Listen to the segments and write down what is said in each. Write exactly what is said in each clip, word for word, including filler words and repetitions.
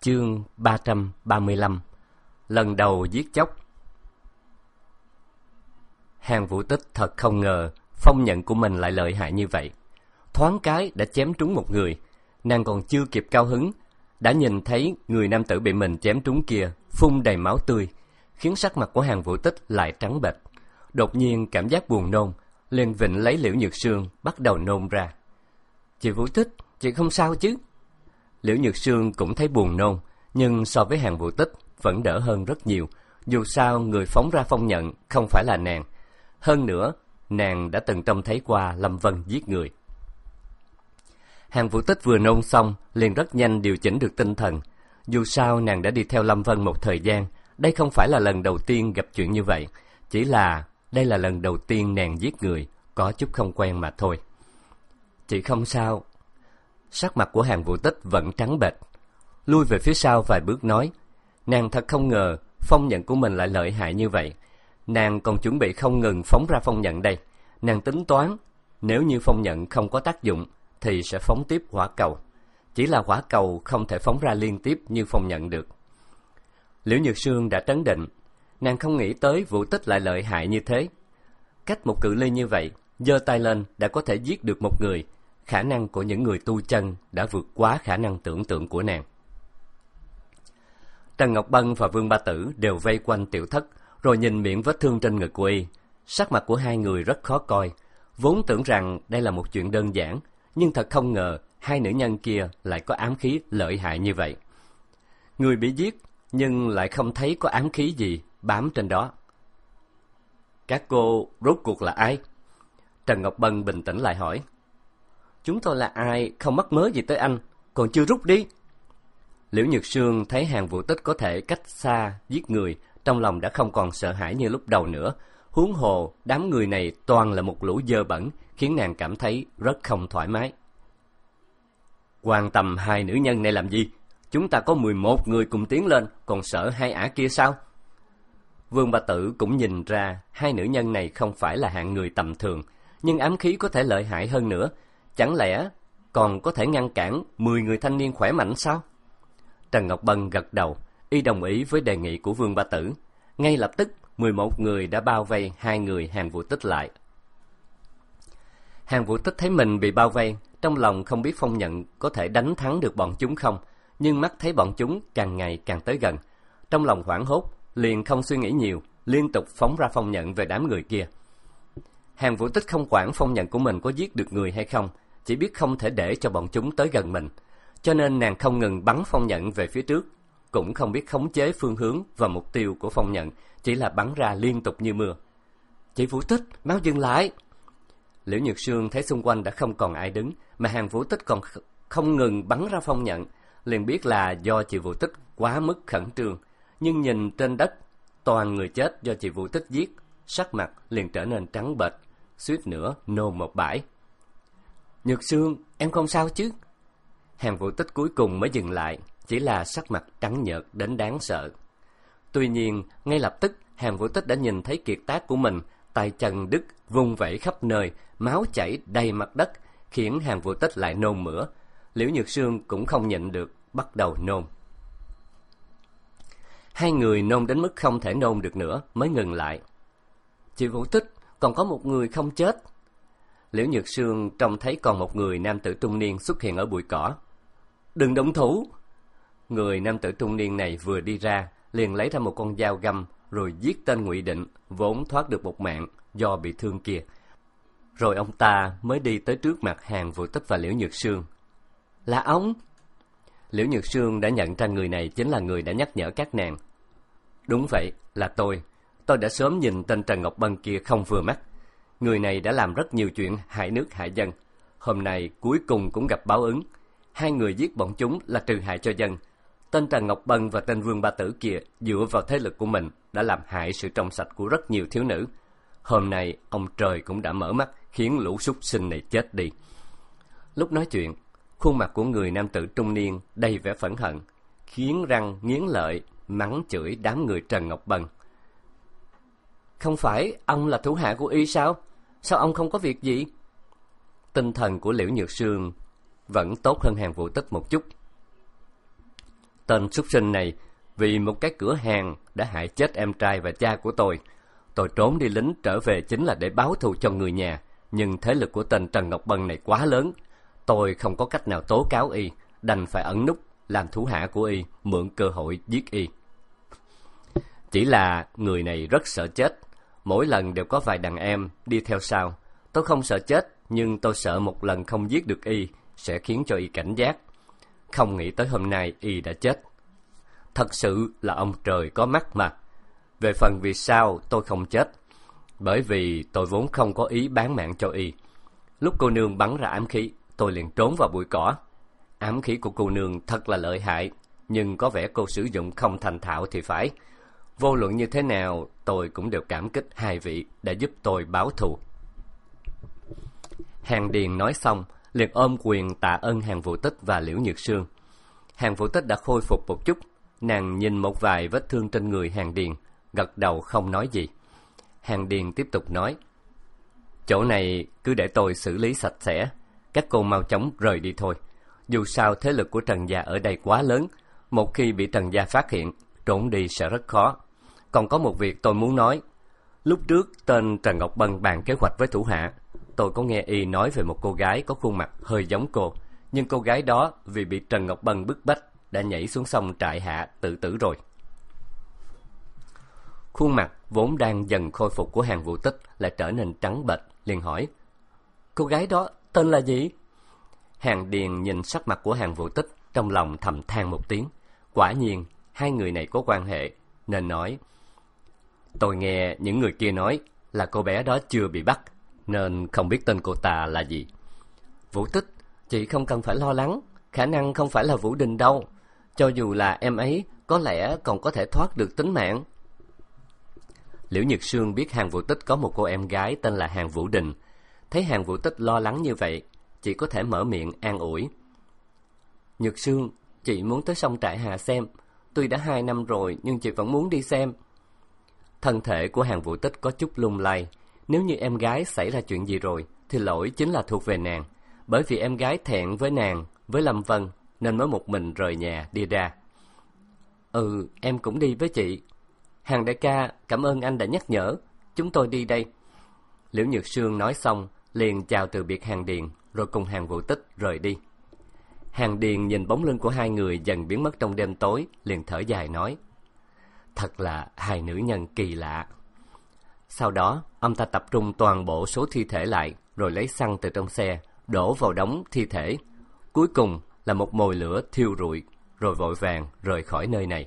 Chương ba trăm ba mươi lăm. Lần đầu giết chóc. Hàn Vũ Tích thật không ngờ phong nhận của mình lại lợi hại như vậy. Thoáng cái đã chém trúng một người, nàng còn chưa kịp cao hứng, đã nhìn thấy người nam tử bị mình chém trúng kia phun đầy máu tươi, khiến sắc mặt của Hàn Vũ Tích lại trắng bệch. Đột nhiên cảm giác buồn nôn, liền vịnh lấy Liễu Nhược Sương bắt đầu nôn ra. "Chị Vũ Tích, chị không sao chứ?" Liễu Nhược Sương cũng thấy buồn nôn, nhưng so với Hàn Vũ Tích vẫn đỡ hơn rất nhiều. Dù sao người phóng ra phong nhận không phải là nàng. Hơn nữa, nàng đã từng trông thấy qua Lâm Vân giết người. Hàn Vũ Tích vừa nôn xong, liền rất nhanh điều chỉnh được tinh thần. Dù sao nàng đã đi theo Lâm Vân một thời gian, đây không phải là lần đầu tiên gặp chuyện như vậy, chỉ là đây là lần đầu tiên nàng giết người, có chút không quen mà thôi. "Chị không sao." Sắc mặt của Hàn Vũ Tích vẫn trắng bệch, lui về phía sau vài bước nói, nàng thật không ngờ phong nhận của mình lại lợi hại như vậy. Nàng còn chuẩn bị không ngừng phóng ra phong nhận đây. Nàng tính toán, nếu như phong nhận không có tác dụng thì sẽ phóng tiếp hỏa cầu. Chỉ là hỏa cầu không thể phóng ra liên tiếp như phong nhận được. Liễu Nhược Sương đã trấn định, nàng không nghĩ tới Vũ Tích lại lợi hại như thế. Cách một cự ly như vậy, giơ tay lên đã có thể giết được một người. Khả năng của những người tu chân đã vượt quá khả năng tưởng tượng của nàng. Trần Ngọc Bân và Vương Ba Tử đều vây quanh Tiểu Thất, rồi nhìn miệng vết thương trên ngực của y. Sắc mặt của hai người rất khó coi. Vốn tưởng rằng đây là một chuyện đơn giản, nhưng thật không ngờ hai nữ nhân kia lại có ám khí lợi hại như vậy. Người bị giết, nhưng lại không thấy có ám khí gì bám trên đó. "Các cô rốt cuộc là ai?" Trần Ngọc Bân bình tĩnh lại hỏi. "Chúng tôi là ai không mắc mớ gì tới anh, còn chưa rút đi." Liễu Nhược Sương thấy Hàn Vũ Tích có thể cách xa giết người, trong lòng đã không còn sợ hãi như lúc đầu nữa. Huống hồ đám người này toàn là một lũ dơ bẩn, khiến nàng cảm thấy rất không thoải mái. "Quan tâm hai nữ nhân này làm gì? Chúng ta có mười một người cùng tiến lên, còn sợ hai ả kia sao?" Vương Ba Tử cũng nhìn ra hai nữ nhân này không phải là hạng người tầm thường, nhưng ám khí có thể lợi hại hơn nữa. Chẳng lẽ còn có thể ngăn cản mười người thanh niên khỏe mạnh sao? Trần Ngọc Bân gật đầu, y đồng ý với đề nghị của Vương Ba Tử. Ngay lập tức, mười một người đã bao vây hai người Hàn Vũ Tích lại. Hàn Vũ Tích thấy mình bị bao vây, trong lòng không biết phong nhận có thể đánh thắng được bọn chúng không, nhưng mắt thấy bọn chúng càng ngày càng tới gần. Trong lòng hoảng hốt, liền không suy nghĩ nhiều, liên tục phóng ra phong nhận về đám người kia. Hàn Vũ Tích không quản phong nhận của mình có giết được người hay không, chỉ biết không thể để cho bọn chúng tới gần mình. Cho nên nàng không ngừng bắn phong nhận về phía trước, cũng không biết khống chế phương hướng và mục tiêu của phong nhận, chỉ là bắn ra liên tục như mưa. "Chị Vũ Tích, mau dừng lại!" Liễu Nhược Sương thấy xung quanh đã không còn ai đứng, mà Hàn Vũ Tích còn không ngừng bắn ra phong nhận, liền biết là do chị Vũ Tích quá mức khẩn trương. Nhưng nhìn trên đất toàn người chết do chị Vũ Tích giết, sắc mặt liền trở nên trắng bệch, suýt nữa nôn một bãi. "Nhược Sương, em không sao chứ?" Hàn Vũ Tích cuối cùng mới dừng lại, chỉ là sắc mặt trắng nhợt đến đáng sợ. Tuy nhiên, ngay lập tức Hàn Vũ Tích đã nhìn thấy kiệt tác của mình, tay chân đứt, vung vẩy khắp nơi, máu chảy đầy mặt đất, khiến Hàn Vũ Tích lại nôn mửa. Liễu Nhược Sương cũng không nhịn được, bắt đầu nôn. Hai người nôn đến mức không thể nôn được nữa, mới ngừng lại. "Chị Vũ Tích, còn có một người không chết." Liễu Nhược Sương trông thấy còn một người nam tử trung niên xuất hiện ở bụi cỏ. "Đừng động thủ!" Người nam tử trung niên này vừa đi ra, liền lấy ra một con dao găm, rồi giết tên Ngụy Định, vốn thoát được một mạng do bị thương kia. Rồi ông ta mới đi tới trước mặt Hàn Vũ Tích và Liễu Nhược Sương. "Là ông!" Liễu Nhược Sương đã nhận ra người này chính là người đã nhắc nhở các nàng. "Đúng vậy, là tôi. Tôi đã sớm nhìn tên Trần Ngọc Bân kia không vừa mắt. Người này đã làm rất nhiều chuyện hại nước hại dân. Hôm nay cuối cùng cũng gặp báo ứng. Hai người giết bọn chúng là trừ hại cho dân. Tên Trần Ngọc Bân và tên Vương Ba Tử kia dựa vào thế lực của mình đã làm hại sự trong sạch của rất nhiều thiếu nữ. Hôm nay ông trời cũng đã mở mắt, khiến lũ súc sinh này chết đi." Lúc nói chuyện, khuôn mặt của người nam tử trung niên đầy vẻ phẫn hận, khiến răng nghiến lợi, mắng chửi đám người Trần Ngọc Bân. "Không phải ông là thủ hạ của y sao? Sao ông không có việc gì?" Tinh thần của Liễu Nhược Sương vẫn tốt hơn Hàn Vũ Tích một chút. Tên súc sinh này vì một cái cửa hàng đã hại chết em trai và cha của tôi. Tôi trốn đi lính trở về chính là để báo thù cho người nhà, nhưng thế lực của tên Trần Ngọc Bân này quá lớn. Tôi không có cách nào tố cáo y, đành phải ẩn núp, làm thủ hạ của y, mượn cơ hội giết y. Chỉ là người này rất sợ chết, mỗi lần đều có vài đàn em đi theo sau. Tôi không sợ chết, nhưng tôi sợ một lần không giết được y sẽ khiến cho y cảnh giác. Không nghĩ tới hôm nay y đã chết. Thật sự là ông trời có mắt mà. Về phần vì sao tôi không chết, bởi vì tôi vốn không có ý bán mạng cho y. Lúc cô nương bắn ra ám khí, tôi liền trốn vào bụi cỏ. Ám khí của cô nương thật là lợi hại, nhưng có vẻ cô sử dụng không thành thạo thì phải. Vô luận như thế nào, tôi cũng đều cảm kích hai vị đã giúp tôi báo thù. Hàng Điền nói xong, liền ôm quyền tạ ơn Hàng Vũ Tích và Liễu Nhược Sương. Hàng Vũ Tích đã khôi phục một chút, nàng nhìn một vài vết thương trên người Hàng Điền, gật đầu không nói gì. Hàng Điền tiếp tục nói, chỗ này cứ để tôi xử lý sạch sẽ, các cô mau chóng rời đi thôi. Dù sao thế lực của Trần gia ở đây quá lớn, một khi bị Trần gia phát hiện, trốn đi sẽ rất khó. Còn có một việc tôi muốn nói. Lúc trước tên Trần Ngọc Bân bàn kế hoạch với thủ hạ, tôi có nghe y nói về một cô gái có khuôn mặt hơi giống cô, nhưng cô gái đó vì bị Trần Ngọc Bân bức bách đã nhảy xuống sông trại hạ tự tử rồi. Khuôn mặt vốn đang dần khôi phục của Hàng Vũ Tích lại trở nên trắng bệch, liền hỏi, cô gái đó tên là gì? Hàng Điền nhìn sắc mặt của Hàng Vũ Tích, trong lòng thầm than một tiếng. Quả nhiên hai người này có quan hệ, nên nói, tôi nghe những người kia nói là cô bé đó chưa bị bắt, nên không biết tên cô ta là gì. Vũ Tích, chị không cần phải lo lắng, khả năng không phải là Vũ Đình đâu. Cho dù là em ấy, có lẽ còn có thể thoát được tính mạng. Liễu Nhược Sương biết Hàng Vũ Tích có một cô em gái tên là Hàng Vũ Đình. Thấy Hàng Vũ Tích lo lắng như vậy, chị có thể mở miệng an ủi. Nhược Sương, chị muốn tới sông Trại Hà xem. Tuy đã hai năm rồi, nhưng chị vẫn muốn đi xem. Thân thể của Hàng Vũ Tích có chút lung lay. Nếu như em gái xảy ra chuyện gì rồi, thì lỗi chính là thuộc về nàng. Bởi vì em gái thẹn với nàng, với Lâm Vân, nên mới một mình rời nhà đi ra. Ừ, em cũng đi với chị. Hàng đại ca, cảm ơn anh đã nhắc nhở. Chúng tôi đi đây. Liễu Nhược Sương nói xong, liền chào từ biệt Hàng Điền, rồi cùng Hàng Vũ Tích rời đi. Hàng Điền nhìn bóng lưng của hai người dần biến mất trong đêm tối, liền thở dài nói, thật là hai nữ nhân kỳ lạ. Sau đó, ông ta tập trung toàn bộ số thi thể lại, rồi lấy xăng từ trong xe, đổ vào đống thi thể. Cuối cùng là một mồi lửa thiêu rụi, rồi vội vàng rời khỏi nơi này.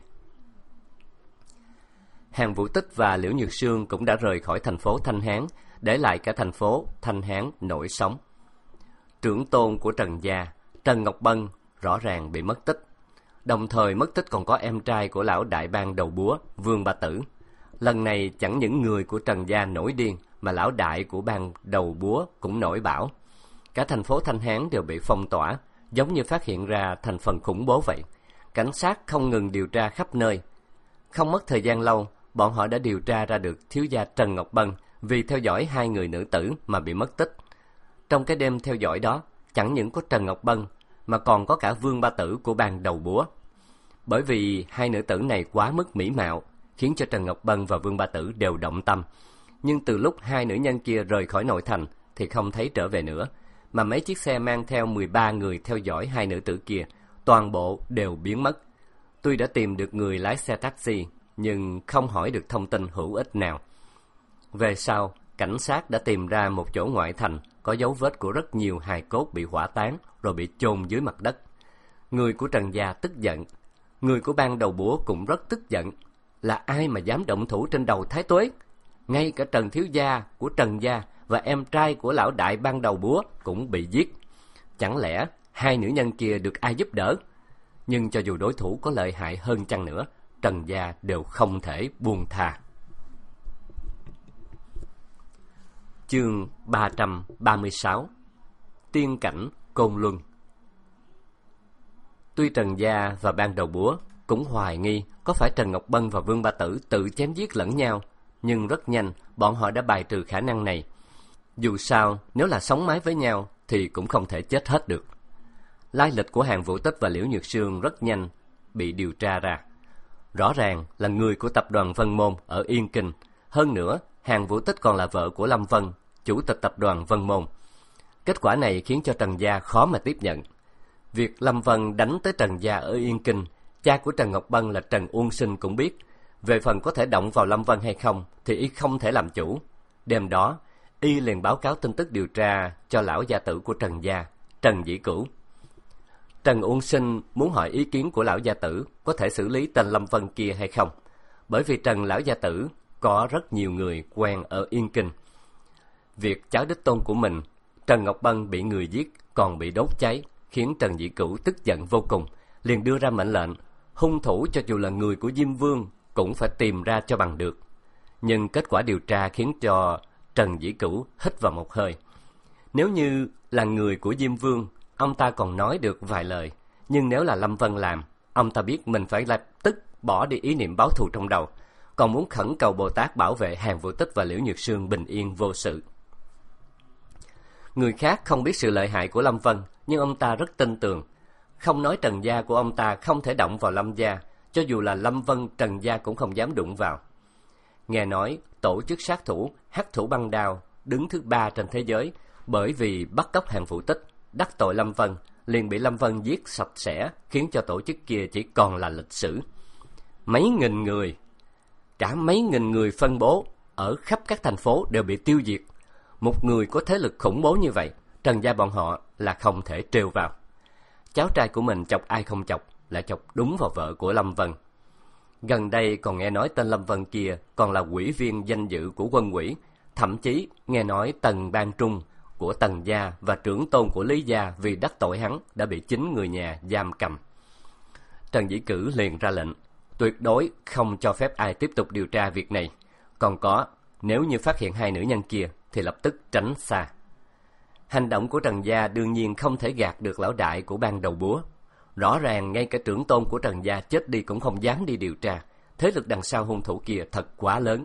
Hàng Vũ Tích và Liễu Nhược Sương cũng đã rời khỏi thành phố Thanh Hán, để lại cả thành phố Thanh Hán nổi sóng. Trưởng tôn của Trần gia, Trần Ngọc Bân, rõ ràng bị mất tích. Đồng thời mất tích còn có em trai của lão đại bang đầu búa, Vương Ba Tử. Lần này chẳng những người của Trần gia nổi điên, mà lão đại của bang đầu búa cũng nổi bão. Cả thành phố Thanh Hán đều bị phong tỏa, giống như phát hiện ra thành phần khủng bố vậy. Cảnh sát không ngừng điều tra khắp nơi. Không mất thời gian lâu, bọn họ đã điều tra ra được thiếu gia Trần Ngọc Bân vì theo dõi hai người nữ tử mà bị mất tích. Trong cái đêm theo dõi đó, chẳng những có Trần Ngọc Bân, mà còn có cả Vương Ba Tử của bang đầu búa. Bởi vì hai nữ tử này quá mức mỹ mạo, khiến cho Trần Ngọc Bân và Vương Ba Tử đều động tâm. Nhưng từ lúc hai nữ nhân kia rời khỏi nội thành thì không thấy trở về nữa, mà mấy chiếc xe mang theo mười ba người theo dõi hai nữ tử kia, toàn bộ đều biến mất. Tuy đã tìm được người lái xe taxi, nhưng không hỏi được thông tin hữu ích nào. Về sau, cảnh sát đã tìm ra một chỗ ngoại thành có dấu vết của rất nhiều hài cốt bị hỏa táng rồi bị chôn dưới mặt đất. Người của Trần gia tức giận, người của bang đầu búa cũng rất tức giận. Là ai mà dám động thủ trên đầu Thái Tuế? Ngay cả Trần thiếu gia của Trần gia và em trai của lão đại bang đầu búa cũng bị giết. Chẳng lẽ hai nữ nhân kia được ai giúp đỡ? Nhưng cho dù đối thủ có lợi hại hơn chăng nữa, Trần gia đều không thể buông tha. Chương ba trăm ba mươi sáu. Tiên cảnh Côn Luân. Tuy Trần gia và bang đầu búa cũng hoài nghi có phải Trần Ngọc Bân và Vương Ba Tử tự chém giết lẫn nhau, nhưng rất nhanh bọn họ đã bài trừ khả năng này. Dù sao, nếu là sống mái với nhau thì cũng không thể chết hết được. Lai lịch của Hàng Vũ Tích và Liễu Nhược Sương rất nhanh bị điều tra ra. Rõ ràng là người của tập đoàn Vân Môn ở Yên Kinh. Hơn nữa, Hàn Vũ Tích còn là vợ của Lâm Vân, chủ tịch tập đoàn Vân Môn. Kết quả này khiến cho Trần gia khó mà tiếp nhận. Việc Lâm Vân đánh tới Trần gia ở Yên Kinh, cha của Trần Ngọc Bân là Trần Uông Sinh cũng biết. Về phần có thể động vào Lâm Vân hay không thì y không thể làm chủ. Đêm đó, y liền báo cáo tin tức điều tra cho lão gia tử của Trần gia, Trần Dĩ Cửu. Trần Uông Sinh muốn hỏi ý kiến của lão gia tử có thể xử lý tên Lâm Vân kia hay không, bởi vì Trần lão gia tử có rất nhiều người quen ở Yên Kinh. Việc cháu đích tôn của mình, Trần Ngọc Bân, bị người giết còn bị đốt cháy, khiến Trần Dĩ Cửu tức giận vô cùng, liền đưa ra mệnh lệnh hung thủ cho dù là người của Diêm Vương cũng phải tìm ra cho bằng được. Nhưng kết quả điều tra khiến cho Trần Dĩ Cửu hít vào một hơi. Nếu như là người của Diêm Vương, ông ta còn nói được vài lời, nhưng nếu là Lâm Vân làm, ông ta biết mình phải lập tức bỏ đi ý niệm báo thù trong đầu, còn muốn khẩn cầu Bồ Tát bảo vệ Hàn Vũ Tích và Liễu Nhược Sương bình yên vô sự. Người khác không biết sự lợi hại của Lâm Vân, nhưng ông ta rất tin tưởng. Không nói Trần gia của ông ta không thể động vào Lâm gia, cho dù là Lâm Vân, Trần gia cũng không dám đụng vào. Nghe nói tổ chức sát thủ Hắc Thủ Băng Đao đứng thứ ba trên thế giới, bởi vì bắt cóc Hàn Vũ Tích, đắc tội Lâm Vân, liền bị Lâm Vân giết sạch sẽ, khiến cho tổ chức kia chỉ còn là lịch sử. Mấy nghìn người, cả mấy nghìn người phân bố ở khắp các thành phố đều bị tiêu diệt. Một người có thế lực khủng bố như vậy, Trần gia bọn họ là không thể trêu vào. Cháu trai của mình chọc ai không chọc, lại chọc đúng vào vợ của Lâm Vân. Gần đây còn nghe nói tên Lâm Vân kia còn là ủy viên danh dự của quân ủy, thậm chí nghe nói Tần Ban Trung của Tần gia và trưởng tôn của Lý gia vì đắc tội hắn đã bị chính người nhà giam cầm. Trần Dĩ Cửu liền ra lệnh tuyệt đối không cho phép ai tiếp tục điều tra việc này. Còn có, nếu như phát hiện hai nữ nhân kia thì lập tức tránh xa. Hành động của Trần gia đương nhiên không thể gạt được lão đại của Ban Đầu Búa. Rõ ràng ngay cả trưởng tôn của Trần gia chết đi cũng không dám đi điều tra. Thế lực đằng sau hung thủ kia thật quá lớn.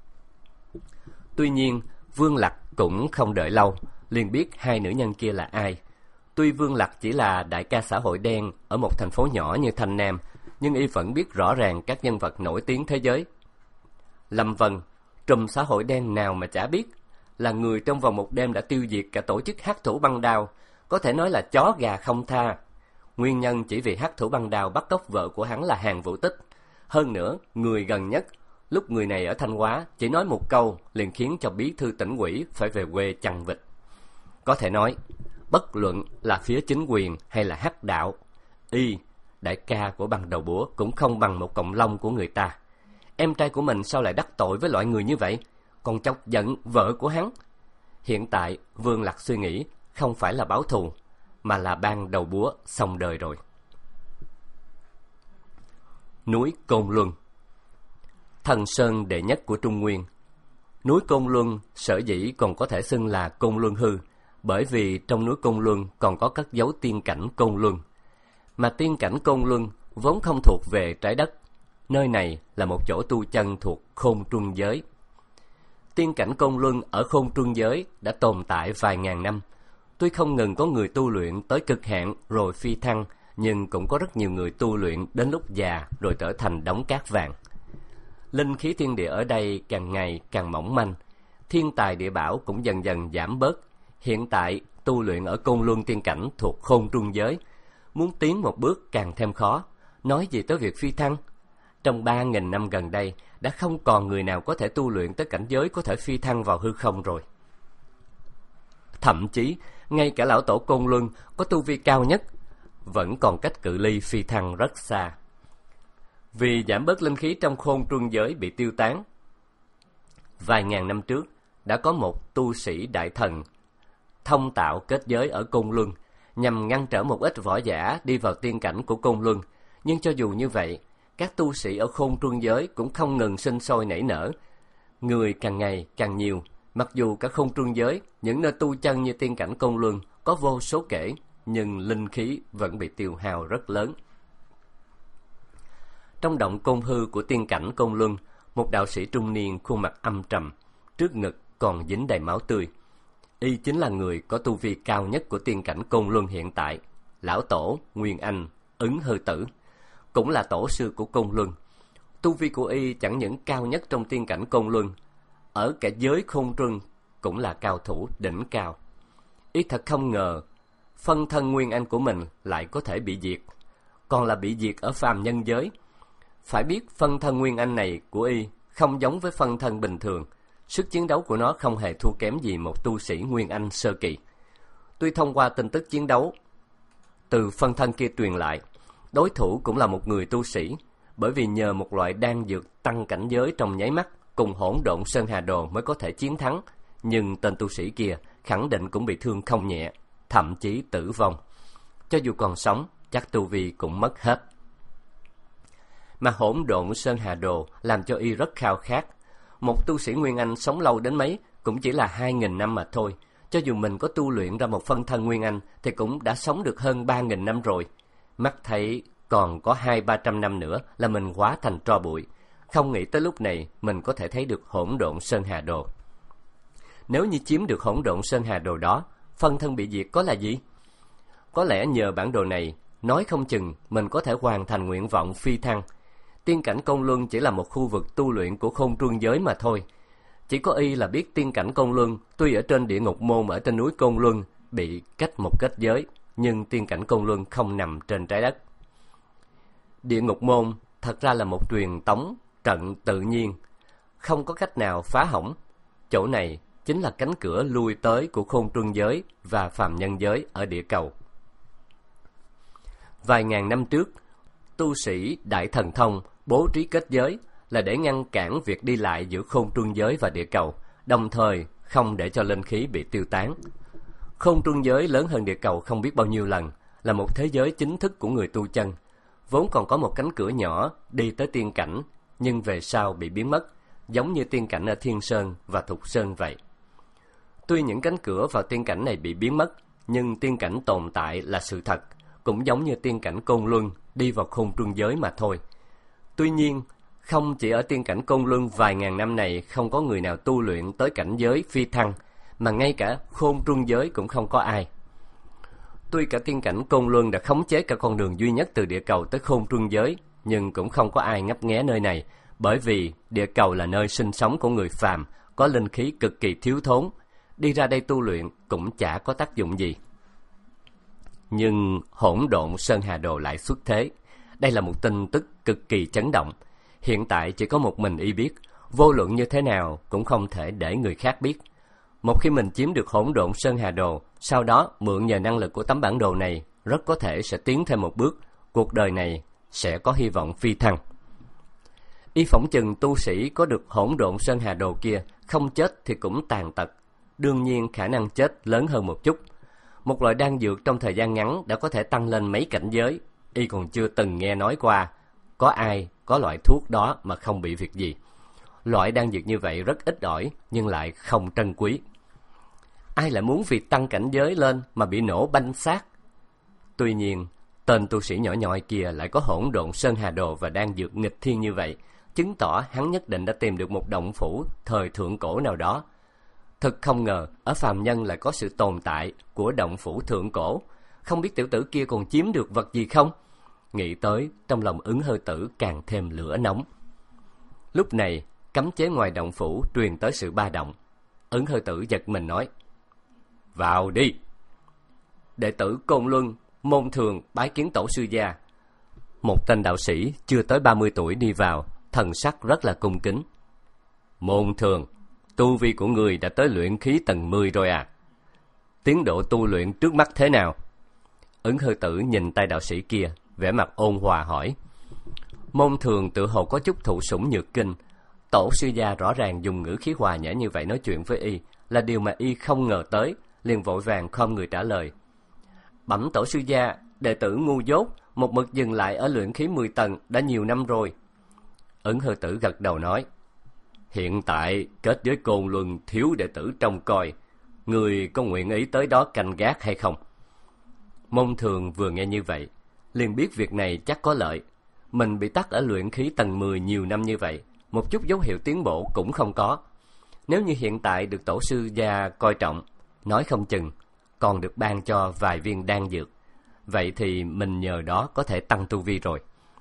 Tuy nhiên, Vương Lặc cũng không đợi lâu, liền biết hai nữ nhân kia là ai. Tuy Vương Lặc chỉ là đại ca xã hội đen ở một thành phố nhỏ như Thanh Nam, nhưng y vẫn biết rõ ràng các nhân vật nổi tiếng thế giới. Lâm Vân, trùm xã hội đen nào mà chả biết, là người trong vòng một đêm đã tiêu diệt cả tổ chức Hắc Thủ Băng Đao, có thể nói là chó gà không tha. Nguyên nhân chỉ vì Hắc Thủ Băng Đao bắt cóc vợ của hắn là Hàn Vũ Tích. Hơn nữa, người gần nhất, lúc người này ở Thanh Hóa chỉ nói một câu liền khiến cho bí thư tỉnh ủy phải về quê chăn vịt. Có thể nói, bất luận là phía chính quyền hay là Hắc đạo, y, đại ca của Ban Đầu Búa cũng không bằng một cọng lông của người ta. Em trai của mình sao lại đắc tội với loại người như vậy, còn chọc giận vợ của hắn. Hiện tại Vương Lặc suy nghĩ không phải là báo thù, mà là Ban Đầu Búa xong đời rồi. Núi Côn Luân, thần sơn đệ nhất của Trung Nguyên. Núi Côn Luân sở dĩ còn có thể xưng là Côn Luân hư, bởi vì trong núi Côn Luân còn có cất giấu tiên cảnh Côn Luân. Mà tiên cảnh Côn Luân vốn không thuộc về trái đất. Nơi này là một chỗ tu chân thuộc Khôn Trung giới. Tiên cảnh Côn Luân ở Khôn Trung giới đã tồn tại vài ngàn năm. Tuy không ngừng có người tu luyện tới cực hạn rồi phi thăng, nhưng cũng có rất nhiều người tu luyện đến lúc già rồi trở thành đống cát vàng. Linh khí thiên địa ở đây càng ngày càng mỏng manh, thiên tài địa bảo cũng dần dần giảm bớt. Hiện tại tu luyện ở Côn Luân tiên cảnh thuộc Khôn Trung giới, muốn tiến một bước càng thêm khó, nói gì tới việc phi thăng. Trong ba nghìn năm gần đây đã không còn người nào có thể tu luyện tới cảnh giới có thể phi thăng vào hư không rồi. Thậm chí ngay cả lão tổ Côn Luân có tu vi cao nhất vẫn còn cách cự ly phi thăng rất xa. Vì giảm bớt linh khí trong Khôn Trung giới bị tiêu tán, vài ngàn năm trước đã có một tu sĩ đại thần thông tạo kết giới ở Côn Luân nhằm ngăn trở một ít võ giả đi vào tiên cảnh của Côn Luân. Nhưng cho dù như vậy, các tu sĩ ở Khôn Trung giới cũng không ngừng sinh sôi nảy nở, người càng ngày càng nhiều. Mặc dù cả Khôn Trung giới, những nơi tu chân như tiên cảnh Côn Luân có vô số kể, nhưng linh khí vẫn bị tiêu hao rất lớn. Trong động Côn Hư của tiên cảnh Côn Luân, một đạo sĩ trung niên khuôn mặt âm trầm, trước ngực còn dính đầy máu tươi. Y chính là người có tu vi cao nhất của tiên cảnh Côn Luân hiện tại, lão tổ Nguyên Anh Ứng Hư Tử. cũng là tổ sư của Côn Luân. Tu vi của y chẳng những cao nhất trong tiên cảnh Côn Luân, ở cả giới Khôn Truân cũng là cao thủ đỉnh cao. Y thật không ngờ phân thân nguyên anh của mình lại có thể bị diệt, còn là bị diệt ở phàm nhân giới. Phải biết phân thân nguyên anh này của y không giống với phân thân bình thường, sức chiến đấu của nó không hề thua kém gì một tu sĩ nguyên anh sơ kỳ. Tuy thông qua tin tức chiến đấu từ phân thân kia truyền lại, đối thủ cũng là một người tu sĩ, bởi vì nhờ một loại đan dược tăng cảnh giới trong nháy mắt cùng hỗn độn Sơn Hà Đồ mới có thể chiến thắng, nhưng tên tu sĩ kia khẳng định cũng bị thương không nhẹ, thậm chí tử vong. Cho dù còn sống, chắc tu vi cũng mất hết. Mà hỗn độn Sơn Hà Đồ làm cho y rất khao khát. Một tu sĩ Nguyên Anh sống lâu đến mấy cũng chỉ là hai nghìn năm mà thôi. Cho dù mình có tu luyện ra một phân thân Nguyên Anh thì cũng đã sống được hơn ba nghìn năm rồi. Mắt thấy còn có hai ba trăm năm nữa là mình hóa thành tro bụi. Không nghĩ tới lúc này mình có thể thấy được hỗn độn Sơn Hà Đồ. Nếu như chiếm được hỗn độn Sơn Hà Đồ đó, phân thân bị diệt có là gì? Có lẽ nhờ bản đồ này, nói không chừng mình có thể hoàn thành nguyện vọng phi thăng. Tiên cảnh Côn Luân chỉ là một khu vực tu luyện của Khôn Truân giới mà thôi. Chỉ có y là biết tiên cảnh Côn Luân tuy ở trên địa ngục môn ở trên núi Côn Luân bị cách một kết giới, nhưng tiên cảnh Côn Luân không nằm trên trái đất. Địa ngục môn thật ra là một truyền tống trận tự nhiên, không có cách nào phá hỏng. Chỗ này chính là cánh cửa lui tới của Khôn Truân giới và phàm nhân giới ở địa cầu. Vài ngàn năm trước, tu sĩ Đại Thần Thông bố trí kết giới là để ngăn cản việc đi lại giữa Khôn Truân giới và địa cầu, đồng thời không để cho linh khí bị tiêu tán. Khôn Truân giới lớn hơn địa cầu không biết bao nhiêu lần, là một thế giới chính thức của người tu chân. Vốn còn có một cánh cửa nhỏ đi tới tiên cảnh, nhưng về sau bị biến mất, giống như tiên cảnh ở Thiên Sơn và Thục Sơn vậy. Tuy những cánh cửa vào tiên cảnh này bị biến mất, nhưng tiên cảnh tồn tại là sự thật, cũng giống như tiên cảnh Côn Luân đi vào Khôn Truân giới mà thôi. Tuy nhiên, không chỉ ở tiên cảnh Côn Luân vài ngàn năm này không có người nào tu luyện tới cảnh giới phi thăng, mà ngay cả Khôn Truân giới cũng không có ai. Tuy cả tiên cảnh Côn Luân đã khống chế cả con đường duy nhất từ địa cầu tới Khôn Truân giới, nhưng cũng không có ai ngấp nghé nơi này, bởi vì địa cầu là nơi sinh sống của người phàm, có linh khí cực kỳ thiếu thốn, đi ra đây tu luyện cũng chả có tác dụng gì. Nhưng hỗn độn Sơn Hà Đồ lại xuất thế. Đây là một tin tức cực kỳ chấn động. Hiện tại chỉ có một mình y biết, vô luận như thế nào cũng không thể để người khác biết. Một khi mình chiếm được hỗn độn Sơn Hà Đồ, sau đó mượn nhờ năng lực của tấm bản đồ này, rất có thể sẽ tiến thêm một bước, cuộc đời này sẽ có hy vọng phi thăng. Y phỏng chừng tu sĩ có được hỗn độn Sơn Hà Đồ kia, không chết thì cũng tàn tật. Đương nhiên khả năng chết lớn hơn một chút. Một loại đan dược trong thời gian ngắn đã có thể tăng lên mấy cảnh giới. Y còn chưa từng nghe nói qua có ai có loại thuốc đó mà không bị việc gì. Loại đan dược như vậy rất ít ỏi, nhưng lại không trân quý. Ai lại muốn vì tăng cảnh giới lên mà bị nổ banh xác? Tuy nhiên, tên tu sĩ nhỏ nhoi kia lại có hỗn độn Sơn Hà Đồ và đan dược nghịch thiên như vậy, chứng tỏ hắn nhất định đã tìm được một động phủ thời thượng cổ nào đó. Thật không ngờ, ở phàm nhân lại có sự tồn tại của động phủ thượng cổ. Không biết tiểu tử kia còn chiếm được vật gì không? Nghĩ tới, trong lòng Ứng Hư Tử càng thêm lửa nóng. Lúc này, cấm chế ngoài động phủ truyền tới sự ba động. Ứng Hư Tử giật mình nói: "Vào đi!" Đệ tử Côn Luân, Môn Thường bái kiến tổ sư gia. Một tên đạo sĩ chưa tới ba mươi tuổi đi vào, thần sắc rất là cung kính. "Môn Thường, tu vi của người đã tới luyện khí tầng mười rồi à? Tiến độ tu luyện trước mắt thế nào?" Ứng Hư Tử nhìn tay đạo sĩ kia, vẻ mặt ôn hòa hỏi. Môn Thường tự hồ có chút thụ sủng nhược kinh. Tổ sư gia rõ ràng dùng ngữ khí hòa nhã như vậy nói chuyện với y, là điều mà y không ngờ tới, liền vội vàng khom người trả lời. "Bẩm tổ sư gia, đệ tử ngu dốt, một mực dừng lại ở luyện khí mười tầng đã nhiều năm rồi." Ứng Hư Tử gật đầu nói: "Hiện tại kết với Côn Luân thiếu đệ tử trông coi, người có nguyện ý tới đó canh gác hay không?" Môn Thường vừa nghe như vậy, liền biết việc này chắc có lợi. Mình bị tắc ở luyện khí tầng mười nhiều năm như vậy, một chút dấu hiệu tiến bộ cũng không có. Nếu như hiện tại được tổ sư gia coi trọng, nói không chừng còn được ban cho vài viên đan dược, vậy thì mình nhờ đó có thể tăng tu vi rồi.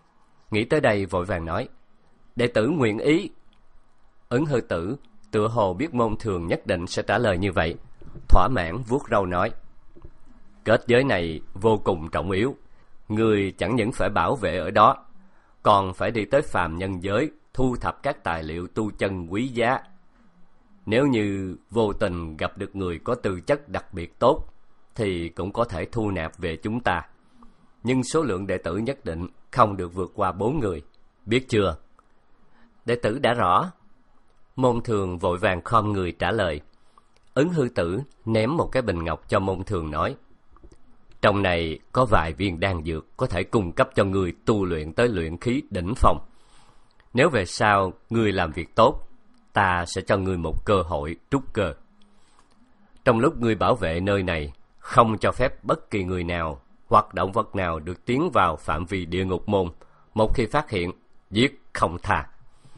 Nghĩ tới đây vội vàng nói: Đệ tử nguyện ý. Ứng Hư Tử tựa hồ biết Môn Thường nhất định sẽ trả lời như vậy, thỏa mãn vuốt râu nói: Kết giới này vô cùng trọng yếu, người chẳng những phải bảo vệ ở đó, còn phải đi tới phàm nhân giới thu thập các tài liệu tu chân quý giá. Nếu như vô tình gặp được người có tư chất đặc biệt tốt thì cũng có thể thu nạp về chúng ta, nhưng số lượng đệ tử nhất định không được vượt qua bốn người, biết chưa? Đệ tử đã rõ. Môn Thường vội vàng khom người trả lời. Ứng Hư Tử ném một cái bình ngọc cho Môn Thường nói: Trong này có vài viên đan dược có thể cung cấp cho người tu luyện tới luyện khí đỉnh phong. Nếu về sau người làm việc tốt, ta sẽ cho người một cơ hội trúc cơ. Trong lúc người bảo vệ nơi này, không cho phép bất kỳ người nào hoặc động vật nào được tiến vào phạm vi địa ngục môn. Một khi phát hiện, giết không tha.